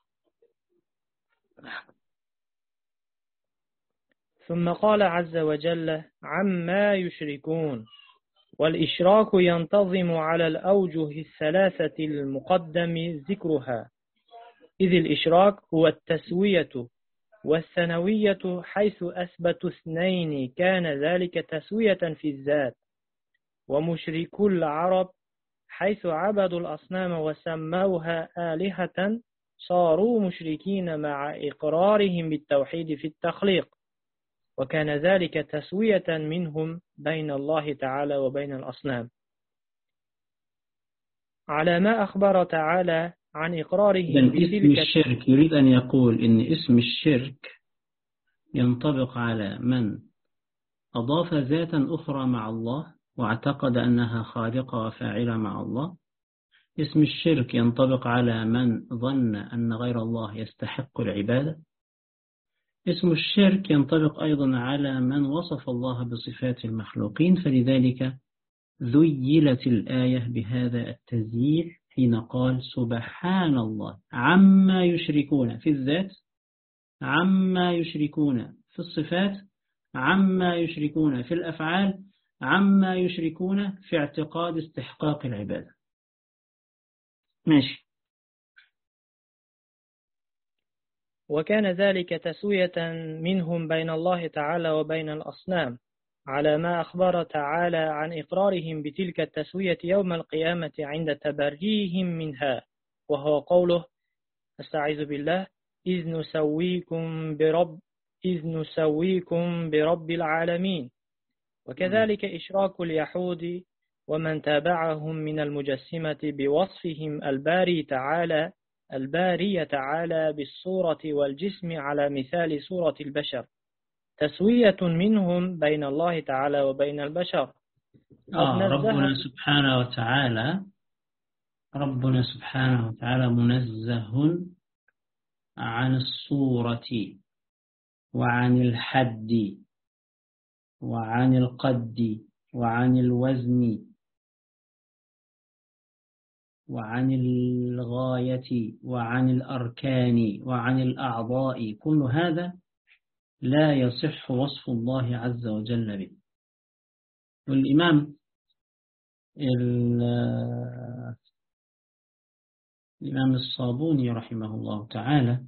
ثم قال عز وجل: عما يشركون. والإشراك ينتظم على الأوجه الثلاثة المقدم ذكرها، إذ الإشراك هو التسوية والثنوية، حيث أثبتوا اثنين كان ذلك تسوية في الذات. ومشركو العرب حيث عبدوا الأصنام وسموها آلهة صاروا مشركين مع إقرارهم بالتوحيد في التخليق، وكان ذلك تسوية منهم بين الله تعالى وبين الأصنام. على ما أخبر تعالى عن إقرارهم إذن اسم الشرك يريد أن يقول إن اسم الشرك ينطبق على من أضاف ذاتا أخرى مع الله واعتقد أنها خالقة وفاعلة مع الله. اسم الشرك ينطبق على من ظن أن غير الله يستحق العبادة. اسم الشرك ينطبق أيضا على من وصف الله بصفات المخلوقين، فلذلك ذيلت الآية بهذا التذييل حين قال سبحان الله عما يشركون في الذات، عما يشركون في الصفات، عما يشركون في الأفعال، عما يشركون في اعتقاد استحقاق العبادة. ماشي. وكان ذلك تسوية منهم بين الله تعالى وبين الأصنام، على ما أخبر تعالى عن إقرارهم بتلك التسوية يوم القيامة عند تبريهم منها، وهو قوله أستعيذ بالله إذ نسويكم برب العالمين. وكذلك إشراك اليهود ومن تابعهم من المجسمة بوصفهم الباري تعالى بالصورة والجسم على مثال صورة البشر، تسوية منهم بين الله تعالى وبين البشر. ربنا سبحانه وتعالى منزه عن الصورة وعن الحد وعن القد وعن الوزن وعن الغاية وعن الأركان وعن الأعضاء، كل هذا لا يصح وصف الله عز وجل به. والإمام الصابوني رحمه الله تعالى،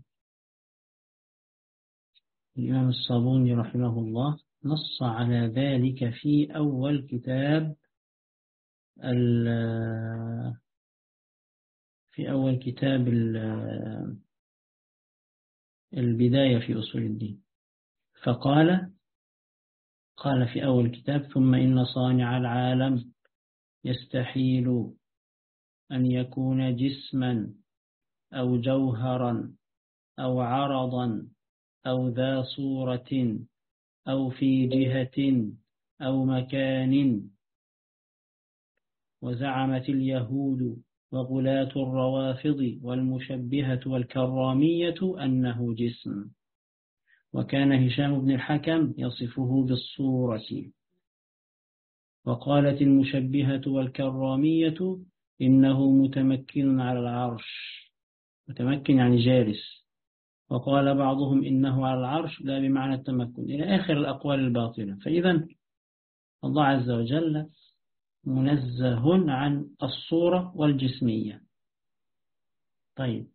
الإمام الصابوني رحمه الله نص على ذلك في أول كتاب البداية في أصول الدين، فقال في أول كتاب ثم إن صانع العالم يستحيل أن يكون جسما أو جوهرا أو عرضا أو ذا صورة أو في جهة أو مكان. وزعمت اليهود وغلاة الروافض والمشبهة والكرامية أنه جسم، وكان هشام بن الحكم يصفه بالصورة. وقالت المشبهة والكرامية إنه متمكن على العرش، متمكن يعني جالس. وقال بعضهم إنه على العرش لا بمعنى التمكن، إلى آخر الأقوال الباطلة. فإذا الله عز وجل منزه عن الصورة والجسمية. طيب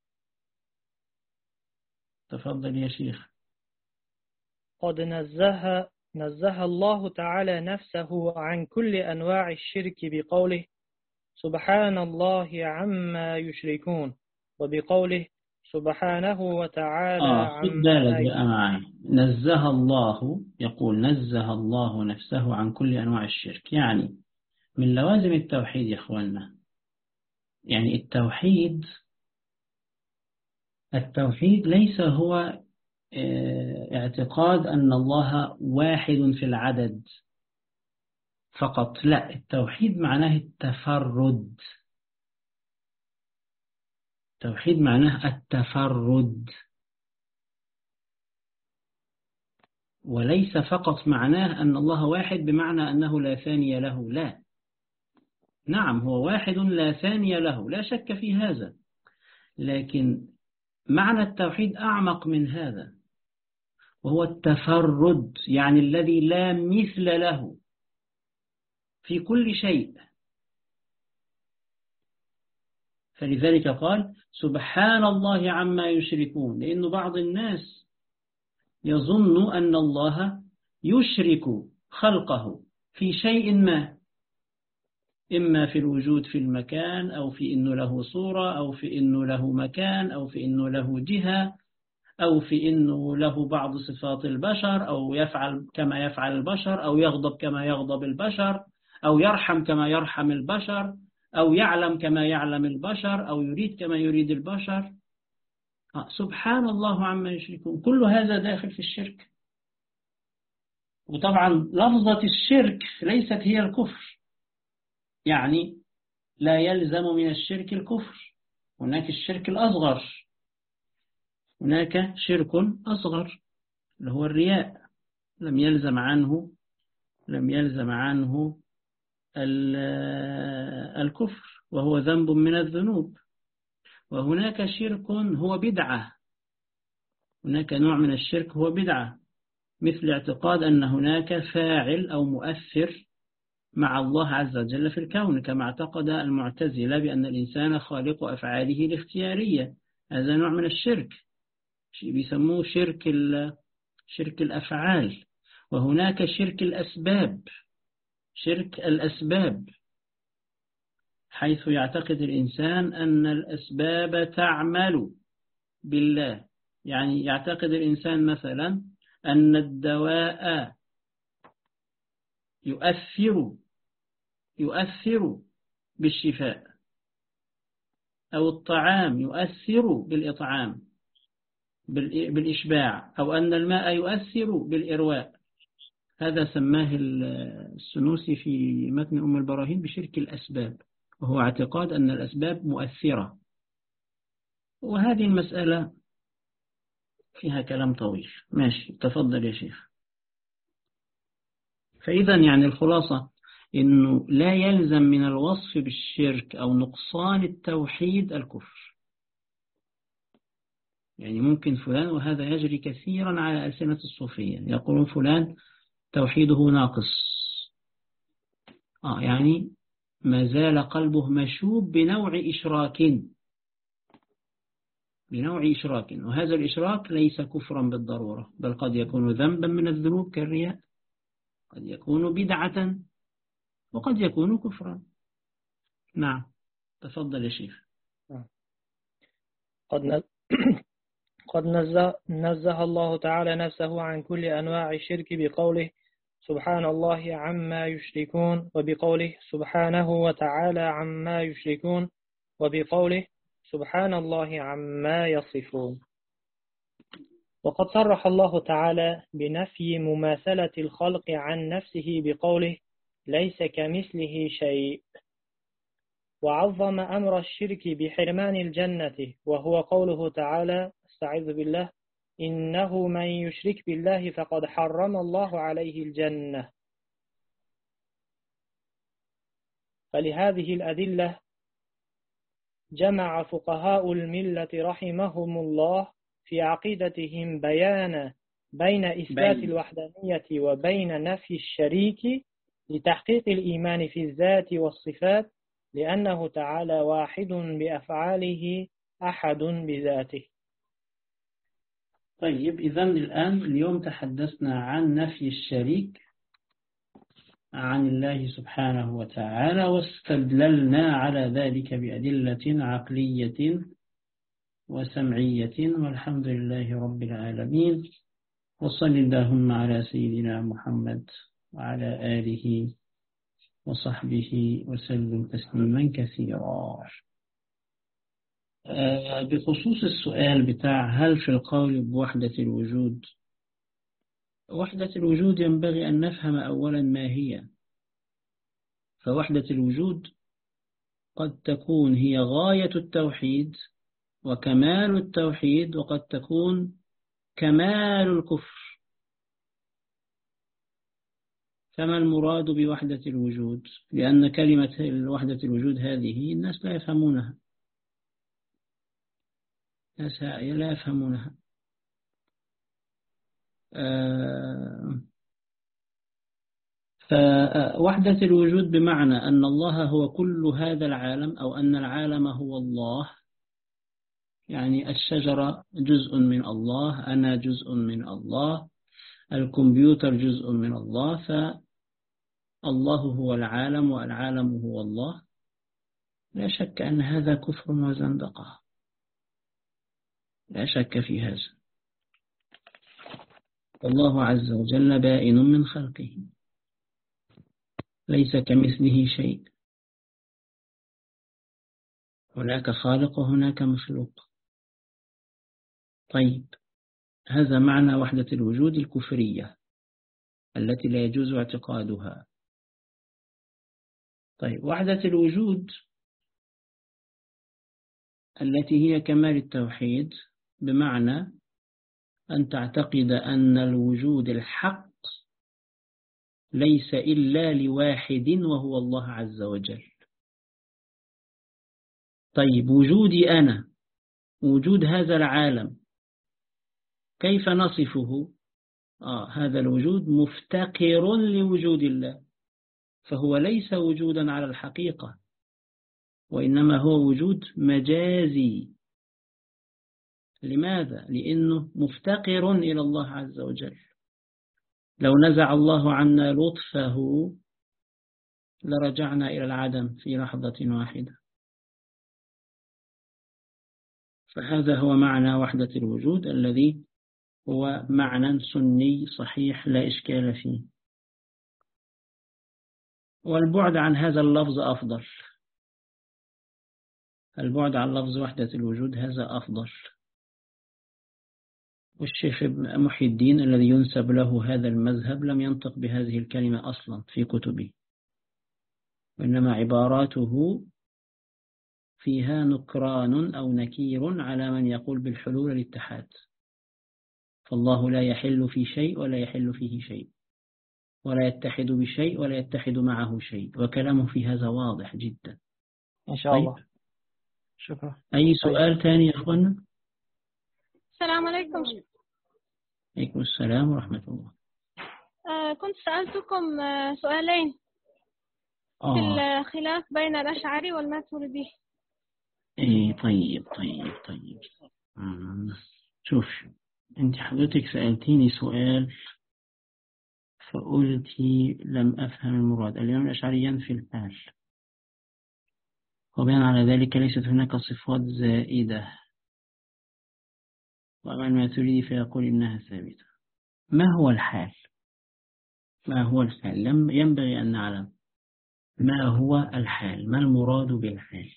تفضل يا شيخ. قد نزه الله تعالى نفسه عن كل أنواع الشرك بقوله سبحان الله عما يشركون، وبقوله سبحانه وتعالى خد بالك بقى معي، نزه الله، يقول نزه الله نفسه عن كل أنواع الشرك، يعني من لوازم التوحيد يا أخوانا. يعني التوحيد ليس هو اعتقاد أن الله واحد في العدد فقط، لا، التوحيد معناه التفرد. التوحيد معناه التفرد، وليس فقط معناه أن الله واحد بمعنى أنه لا ثاني له، لا، نعم هو واحد لا ثاني له، لا شك في هذا، لكن معنى التوحيد أعمق من هذا، وهو التفرد، يعني الذي لا مثل له في كل شيء. فلذلك قال سبحان الله عما يشركون، لأن بعض الناس يظن أن الله يشرك خلقه في شيء ما، إما في الوجود في المكان، أو في إنه له صورة، أو في إنه له مكان، أو في إنه له جهة، أو في إنه له بعض صفات البشر، أو يفعل كما يفعل البشر، أو يغضب كما يغضب البشر، أو يرحم كما يرحم البشر، أو يعلم كما يعلم البشر أو يريد كما يريد البشر. سبحان الله عما يشركون. كل هذا داخل في الشرك. وطبعا لفظة الشرك ليست هي الكفر، يعني لا يلزم من الشرك الكفر. هناك الشرك الأصغر، هناك شرك أصغر اللي هو الرياء، لم يلزم عنه الكفر، وهو ذنب من الذنوب. وهناك شرك هو بدعة، هناك نوع من الشرك هو بدعة، مثل اعتقاد أن هناك فاعل أو مؤثر مع الله عز وجل في الكون، كما اعتقد المعتزلة بأن الإنسان خالق أفعاله الاختيارية. هذا نوع من الشرك، بيسموه شرك الأفعال. وهناك شرك الأسباب، حيث يعتقد الإنسان أن الأسباب تعمل بالله. يعني يعتقد الإنسان مثلا أن الدواء يؤثر بالشفاء، أو الطعام يؤثر بالإطعام بالإشباع، أو أن الماء يؤثر بالإرواء. هذا سماه السنوسي في متن أم البراهين بشرك الأسباب، وهو اعتقاد أن الأسباب مؤثرة. وهذه المسألة فيها كلام طويل. ماشي، تفضل يا شيخ. فإذا يعني الخلاصة إنه لا يلزم من الوصف بالشرك أو نقصان التوحيد الكفر. يعني ممكن فلان، وهذا يجري كثيرا على ألسنة الصوفية، يقولون فلان توحيده ناقص، يعني ما زال قلبه مشوب بنوع إشراك، وهذا الإشراك ليس كفرا بالضرورة، بل قد يكون ذنبا من الذنوب كالرياء، قد يكون بدعة، وقد يكون كفرا. نعم، تفضل يا شيخ. قد نزه الله تعالى نفسه عن كل أنواع الشرك بقوله سبحان الله عما يشركون، وبقوله سبحانه وتعالى عما يشركون، وبقوله سبحان الله عما يصفون. وقد صرح الله تعالى بنفي مماثلة الخلق عن نفسه بقوله ليس كمثله شيء، وعظم أمر الشرك بحرمان الجنة، وهو قوله تعالى استعذ بالله إنه من يشرك بالله فقد حرم الله عليه الجنة. فلهذه الأدلة جمع فقهاء الملة رحمهم الله في عقيدتهم بيان بين إثبات الوحدانية وبين نفي الشريك لتحقيق الإيمان في الذات والصفات، لأنه تعالى واحد بأفعاله أحد بذاته. طيب، إذن اليوم تحدثنا عن نفي الشريك عن الله سبحانه وتعالى، واستدللنا على ذلك بأدلة عقلية وسمعية، والحمد لله رب العالمين. وصل اللهم على سيدنا محمد وعلى آله وصحبه وسلم تسليما كثيرا. بخصوص السؤال بتاع هل في القول بوحدة الوجود، وحدة الوجود ينبغي أن نفهم أولا ما هي. فوحدة الوجود قد تكون هي غاية التوحيد وكمال التوحيد، وقد تكون كمال الكفر. فما المراد بوحدة الوجود؟ لأن كلمة وحدة الوجود هذه الناس لا يفهمونها، فوحدة الوجود بمعنى أن الله هو كل هذا العالم، أو أن العالم هو الله. يعني الشجرة جزء من الله، أنا جزء من الله، الكمبيوتر جزء من الله، فالله هو العالم والعالم هو الله. لا شك أن هذا كفر وزندقة، لا شك في هذا. الله عز وجل بائن من خلقه، ليس كمثله شيء. هناك خالق وهناك مخلوق. طيب، هذا معنى وحدة الوجود الكفرية التي لا يجوز اعتقادها. طيب، وحدة الوجود التي هي كمال التوحيد، بمعنى أن تعتقد أن الوجود الحق ليس إلا لواحد وهو الله عز وجل. طيب، وجودي أنا، وجود هذا العالم، كيف نصفه؟ هذا الوجود مفتقر لوجود الله، فهو ليس وجودا على الحقيقة، وإنما هو وجود مجازي. لماذا؟ لأنه مفتقر إلى الله عز وجل. لو نزع الله عنا لطفه لرجعنا إلى العدم في لحظة واحدة. فهذا هو معنى وحدة الوجود الذي هو معنى سني صحيح لا إشكال فيه. والبعد عن هذا اللفظ أفضل، البعد عن لفظ وحدة الوجود هذا أفضل. والشيخ محي الدين الذي ينسب له هذا المذهب لم ينطق بهذه الكلمة أصلا في كتبه، وإنما عباراته فيها نكران أو نكير على من يقول بالحلول الاتحاد. فالله لا يحل في شيء ولا يحل فيه شيء، ولا يتحد بشيء ولا يتحد معه شيء، وكلامه في هذا واضح جدا إن شاء الله. شكرا. أي سؤال ثاني يا أخوانا؟ السلام عليكم. عليكم السلام ورحمة الله. كنت سألتكم سؤالين في الخلاف بين الأشعري والماتريدي. طيب. شوف، أنت حضرتك سألتيني سؤال فقلتي لم أفهم المراد. الإمام الأشعري ينفي الحال، وبناء على ذلك ليست هناك صفات زائدة، وأما الماتريدي فيقول إنها ثابتة. ما هو الحال؟ ينبغي أن نعلم ما هو الحال، ما المراد بالحال.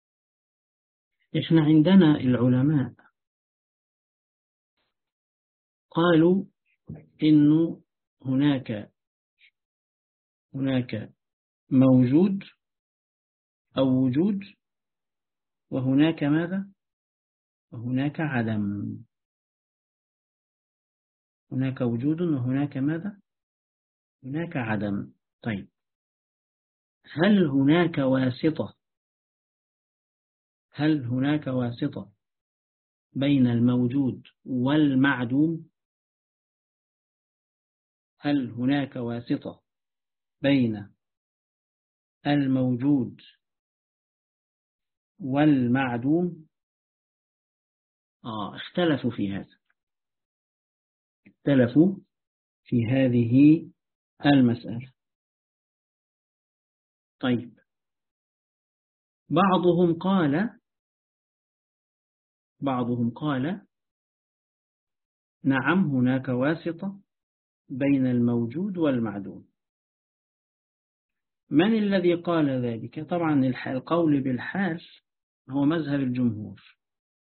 إحنا عندنا العلماء قالوا إنه هناك موجود أو وجود، وهناك ماذا؟ وهناك عدم. هناك وجود وهناك ماذا؟ هناك عدم. طيب، هل هناك واسطة بين الموجود والمعدوم؟ هل هناك واسطة بين الموجود والمعدوم؟ اختلفوا في هذا، اختلفوا في هذه المسألة. طيب، بعضهم قال نعم، هناك واسطة بين الموجود والمعدوم. من الذي قال ذلك؟ طبعا القول بالحال هو مذهب الجمهور.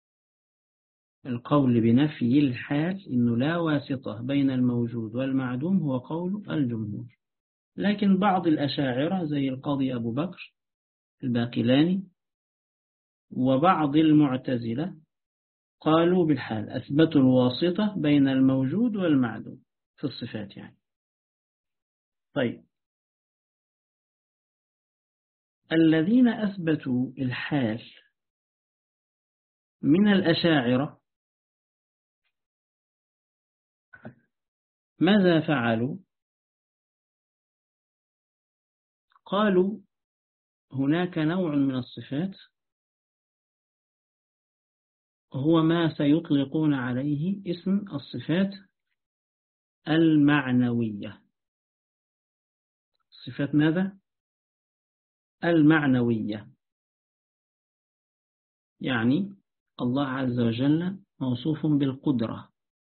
القول بنفي الحال إنه لا واسطة بين الموجود والمعدوم هو قول الجمهور. لكن بعض الأشاعرة زي القاضي أبو بكر الباقلاني وبعض المعتزلة قالوا بالحال، أثبتوا الواسطة بين الموجود والمعدوم في الصفات يعني. طيب، الذين أثبتوا الحال من الأشاعرة ماذا فعلوا؟ قالوا هناك نوع من الصفات هو ما سيطلقون عليه اسم الصفات المعنوية. صفات ماذا؟ المعنوية. يعني الله عز وجل موصوف بالقدرة.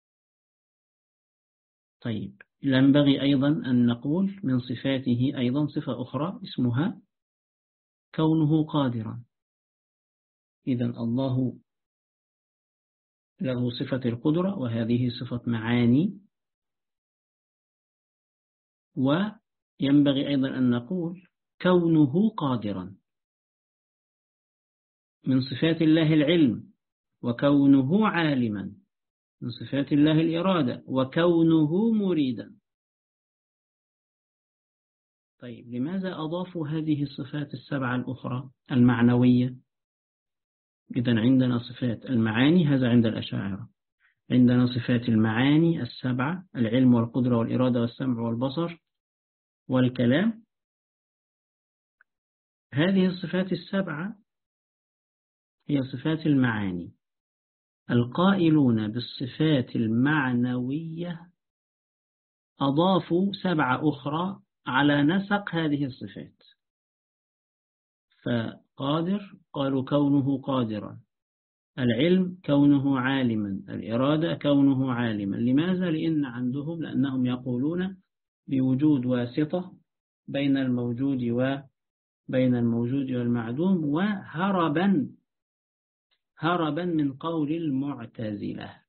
طيب، ينبغي أيضا أن نقول من صفاته أيضا صفة أخرى اسمها كونه قادرا. إذن الله له صفة القدرة، وهذه صفة معاني. وينبغي أيضا أن نقول كونه قادرا، من صفات الله العلم، وكونه عالما من صفات الله الإرادة، وكونه مريدا. طيب لماذا أضافوا هذه الصفات السبعة الأخرى المعنوية؟ إذن عندنا صفات المعاني، هذا عند الأشاعرة. عندنا صفات المعاني السبعة: العلم والقدرة والإرادة والسمع والبصر والكلام. هذه الصفات السبعة هي صفات المعاني. القائلون بالصفات المعنوية أضافوا سبعة أخرى على نسق هذه الصفات. فقادر قالوا كونه قادرا، العلم كونه عالما، الإرادة كونه عالما. لماذا؟ لأنهم يقولون بوجود واسطة بين الموجود والمعدوم، هربا من قول المعتزلة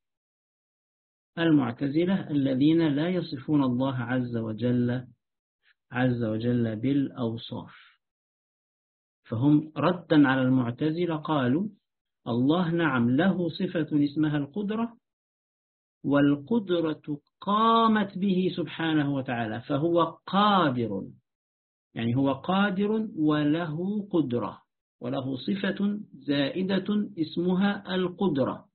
الذين لا يصفون الله عز وجل بالأوصاف. فهم ردا على المعتزلة قالوا الله نعم له صفة اسمها القدرة، والقدرة قامت به سبحانه وتعالى، فهو قادر، يعني هو قادر وله قدرة، وله صفة زائدة اسمها القدرة،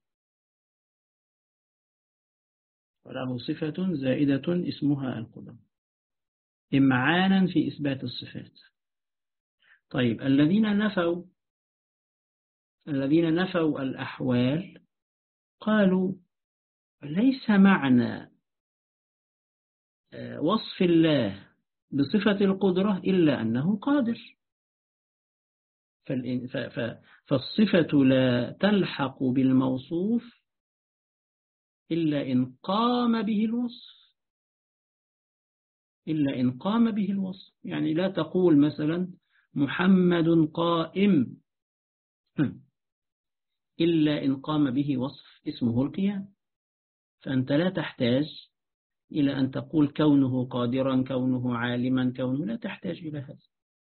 إمعانا في إثبات الصفات. طيب الذين نفوا الأحوال قالوا ليس معنى وصف الله بصفة القدرة إلا أنه قادر، فالصفة لا تلحق بالموصوف إلا إن قام به الوصف. يعني لا تقول مثلا محمد قائم إلا إن قام به وصف اسمه القيام. فأنت لا تحتاج إلى أن تقول كونه قادرا، كونه عالما، لا تحتاج إلى هذا.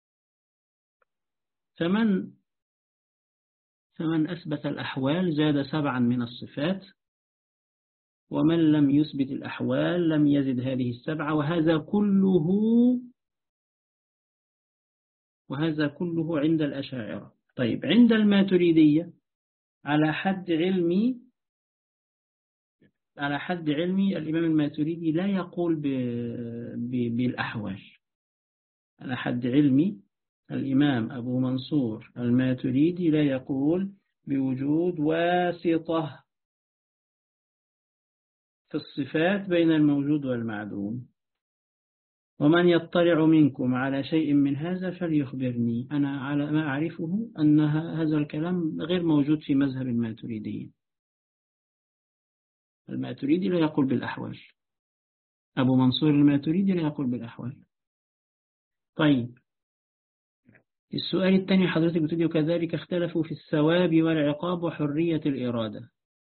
فمن أثبت الأحوال زاد 7 من الصفات، ومن لم يثبت الأحوال لم يزد هذه 7. وهذا كله عند الأشاعرة. طيب عند الماتريدية على حد علمي الإمام الماتريدي لا يقول بالأحوال. على حد علمي الإمام أبو منصور الماتريدي لا يقول بوجود واسطة في الصفات بين الموجود والمعدوم. ومن يطلع منكم على شيء من هذا فليخبرني. أنا على ما أعرفه أن هذا الكلام غير موجود في مذهب الماتريدي. الماتريدي لا يقول بالأحوال، أبو منصور الماتريدي لا يقول بالأحوال. طيب السؤال الثاني حضرتك بتقول وكذلك اختلفوا في الثواب والعقاب وحرية الإرادة.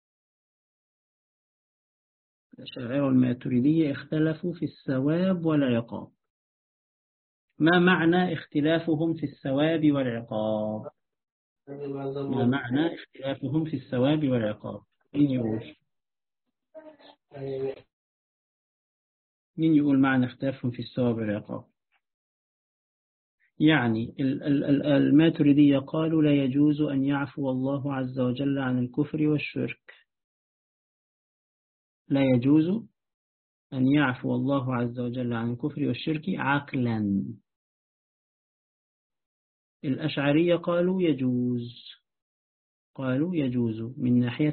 الأشاعرة الماتريدية اختلفوا في الثواب والعقاب. ما معنى اختلافهم في الثواب والعقاب؟ مين يقول معنى اختلافهم في الثواب والعقاب؟ يعني الماتريدية قالوا لا يجوز أن يعفو الله عز وجل عن الكفر والشرك. لا يجوز أن يعفو الله عز وجل عن الكفر والشرك عقلا. الأشعرية قالوا يجوز من ناحية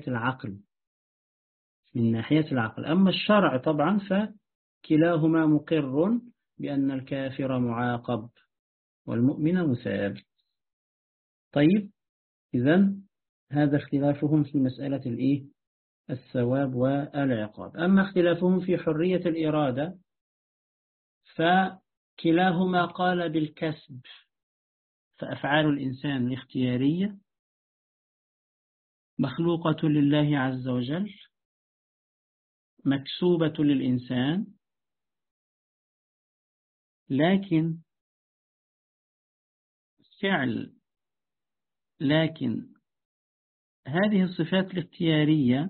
العقل. أما الشرع طبعا فكلاهما مقر بأن الكافر معاقب والمؤمن مثاب. طيب إذن هذا اختلافهم في مسألة الثواب والعقاب. أما اختلافهم في حرية الإرادة فكلاهما قال بالكسب، فأفعال الإنسان الاختيارية مخلوقة لله عز وجل، مكسوبة للإنسان، لكن هذه الصفات الاختيارية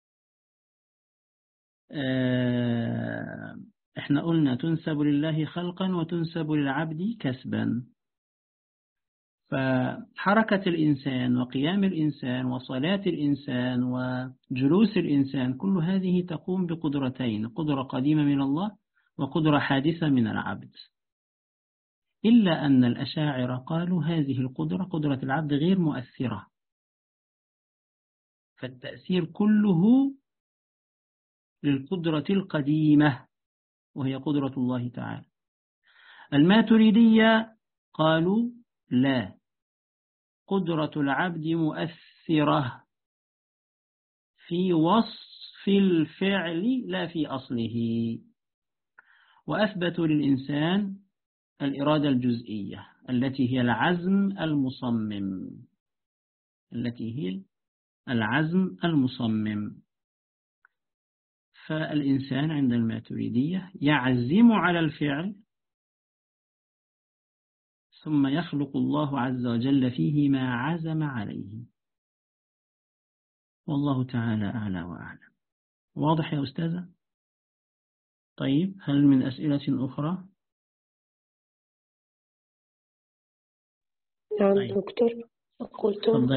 احنا قلنا تنسب لله خلقا وتنسب للعبد كسبا. فحركة الإنسان وقيام الإنسان وصلاة الإنسان وجلوس الإنسان كل هذه تقوم بقدرتين، قدرة قديمة من الله وقدرة حادثة من العبد. إلا أن الأشاعرة قالوا هذه القدرة قدرة العبد غير مؤثرة، فالتأثير كله للقدرة القديمة وهي قدرة الله تعالى. الماتريدية قالوا لا، قدرة العبد مؤثرة في وصف الفعل لا في أصله، وأثبتوا للإنسان الإرادة الجزئية التي هي العزم المصمم. فالإنسان عند الماتريدية يعزم على الفعل ثم يخلق الله عز وجل فيه ما عزم عليه، والله تعالى أعلى وأعلم. واضح يا أستاذة؟ طيب، هل من أسئلة أخرى؟ نعم دكتور، قلتم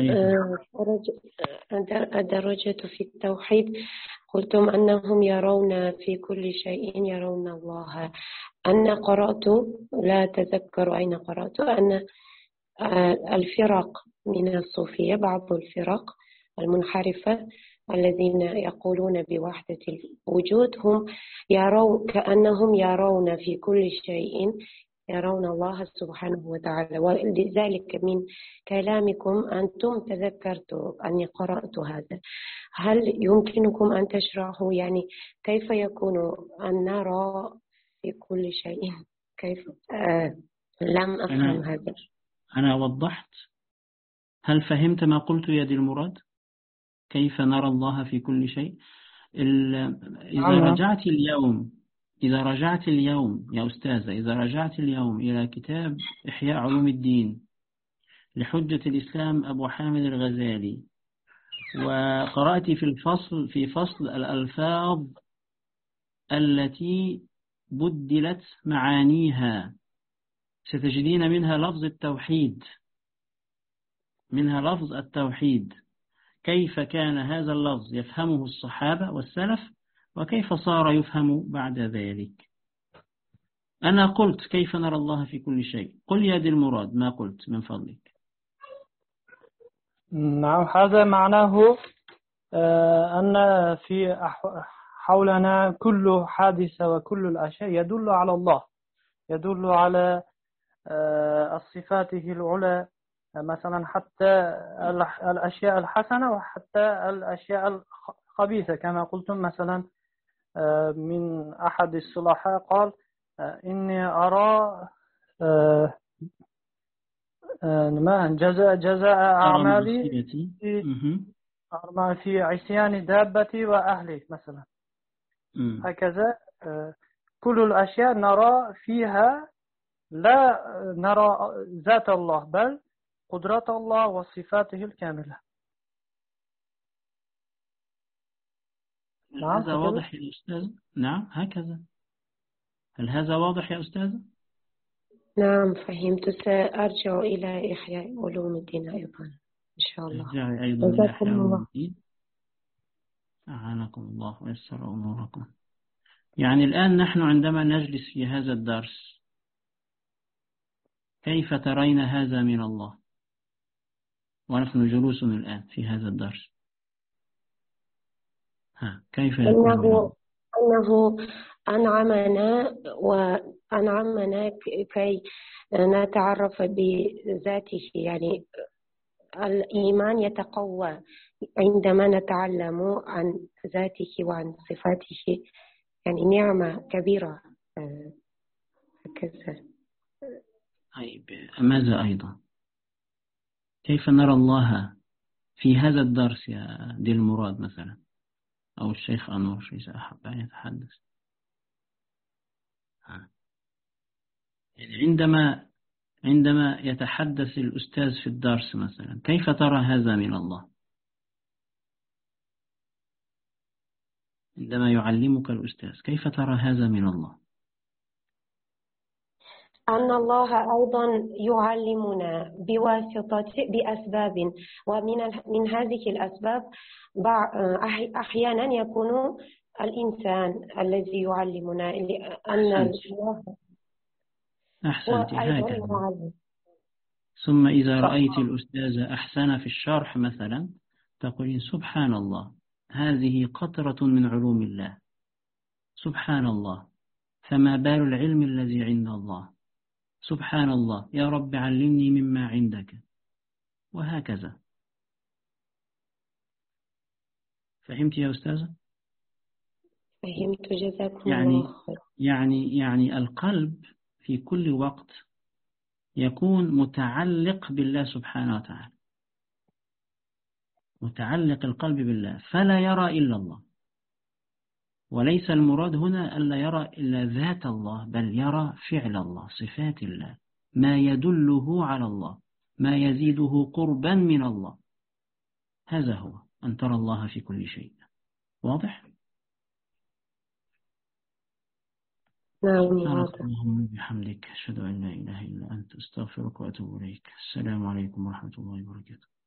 الدرجة في التوحيد، قلتم أنهم يرون في كل شيء يرون الله. أنا قرأت، لا أتذكر أين قرأت، أن الفرق من الصوفية، بعض الفرق المنحرفة الذين يقولون بوحدة الوجود، هم يرون كأنهم يرون في كل شيء يرون الله سبحانه وتعالى. ولذلك من كلامكم أنتم تذكرت أني قرأت هذا. هل يمكنكم أن تشرحوا يعني كيف يكون أن نرى في كل شيء؟ كيف؟ لم أفهم هذا. أنا وضحت. هل فهمت ما قلت يا دي المراد؟ كيف نرى الله في كل شيء؟ إذا رجعت اليوم يا أستاذة، إذا رجعت اليوم إلى كتاب إحياء علوم الدين لحجة الإسلام أبو حامد الغزالي، وقرأت في فصل الألفاظ التي بدلت معانيها، ستجدين منها لفظ التوحيد، كيف كان هذا اللفظ يفهمه الصحابة والسلف وكيف صار يفهم بعد ذلك. أنا قلت كيف نرى الله في كل شيء، قل يا دي المراد ما قلت من فضلك. نعم، هذا معناه أن في حولنا كل حادثة وكل الأشياء يدل على الله، يدل على صفاته العلى، مثلا حتى الأشياء الحسنة وحتى الأشياء الخبيثة. كما قلتم مثلا من أحد الصلحاء قال إني أرى جزاء أعمالي في عصيان دابتي وأهلي مثلا. هكذا كل الأشياء نرى فيها، لا نرى ذات الله بل قدرة الله وصفاته الكاملة. نعم، هذا واضح يا أستاذ؟ نعم هكذا. هل هذا واضح يا أستاذ؟ نعم فهمت. سأرجع إلى إحياء علوم الدين أيضا إن شاء الله. ارجعي أيضا إلى إحياء علوم الدين. أعانكم الله ويسر أموركم. يعني الآن نحن عندما نجلس في هذا الدرس، كيف ترين هذا من الله ونحن جلوس الآن في هذا الدرس؟ كيف يكون؟ أنه أنعمنا كي نتعرف بذاته، يعني الإيمان يتقوى عندما نتعلم عن ذاته وعن صفاته، يعني نعمة كبيرة هكذا. طيب، ماذا أيضا؟ كيف نرى الله في هذا الدرس يا دي المراد مثلا، أو الشيخ أنور إذا أحب أن يتحدث. يعني عندما يتحدث الأستاذ في الدرس مثلا، كيف ترى هذا من الله؟ عندما يعلمك الأستاذ كيف ترى هذا من الله؟ أن الله أيضا يعلمنا بأسباب، ومن هذه الأسباب أحيانا يكون الإنسان الذي يعلمنا، لأن الله أحسنت أيضا هكذا. يعلم. ثم إذا رأيت الأستاذ أحسن في الشرح مثلا، تقولين سبحان الله، هذه قطرة من علوم الله، سبحان الله، فما بال العلم الذي عند الله، سبحان الله، يا رب علمني مما عندك، وهكذا. فهمت يا أستاذة؟ فهمت، جزاكم الله خير. يعني القلب في كل وقت يكون متعلق بالله سبحانه وتعالى، متعلق القلب بالله، فلا يرى إلا الله. وليس المراد هنا ألا يرى إلا ذات الله، بل يرى فعل الله، صفات الله، ما يدله على الله، ما يزيده قربا من الله. هذا هو أن ترى الله في كل شيء. واضح؟ نعم سبحانك واضح. اللهم وبحمدك، أشهد أن لا إله إلا أنت، أستغفرك وأتوب إليك. السلام عليكم ورحمة الله وبركاته.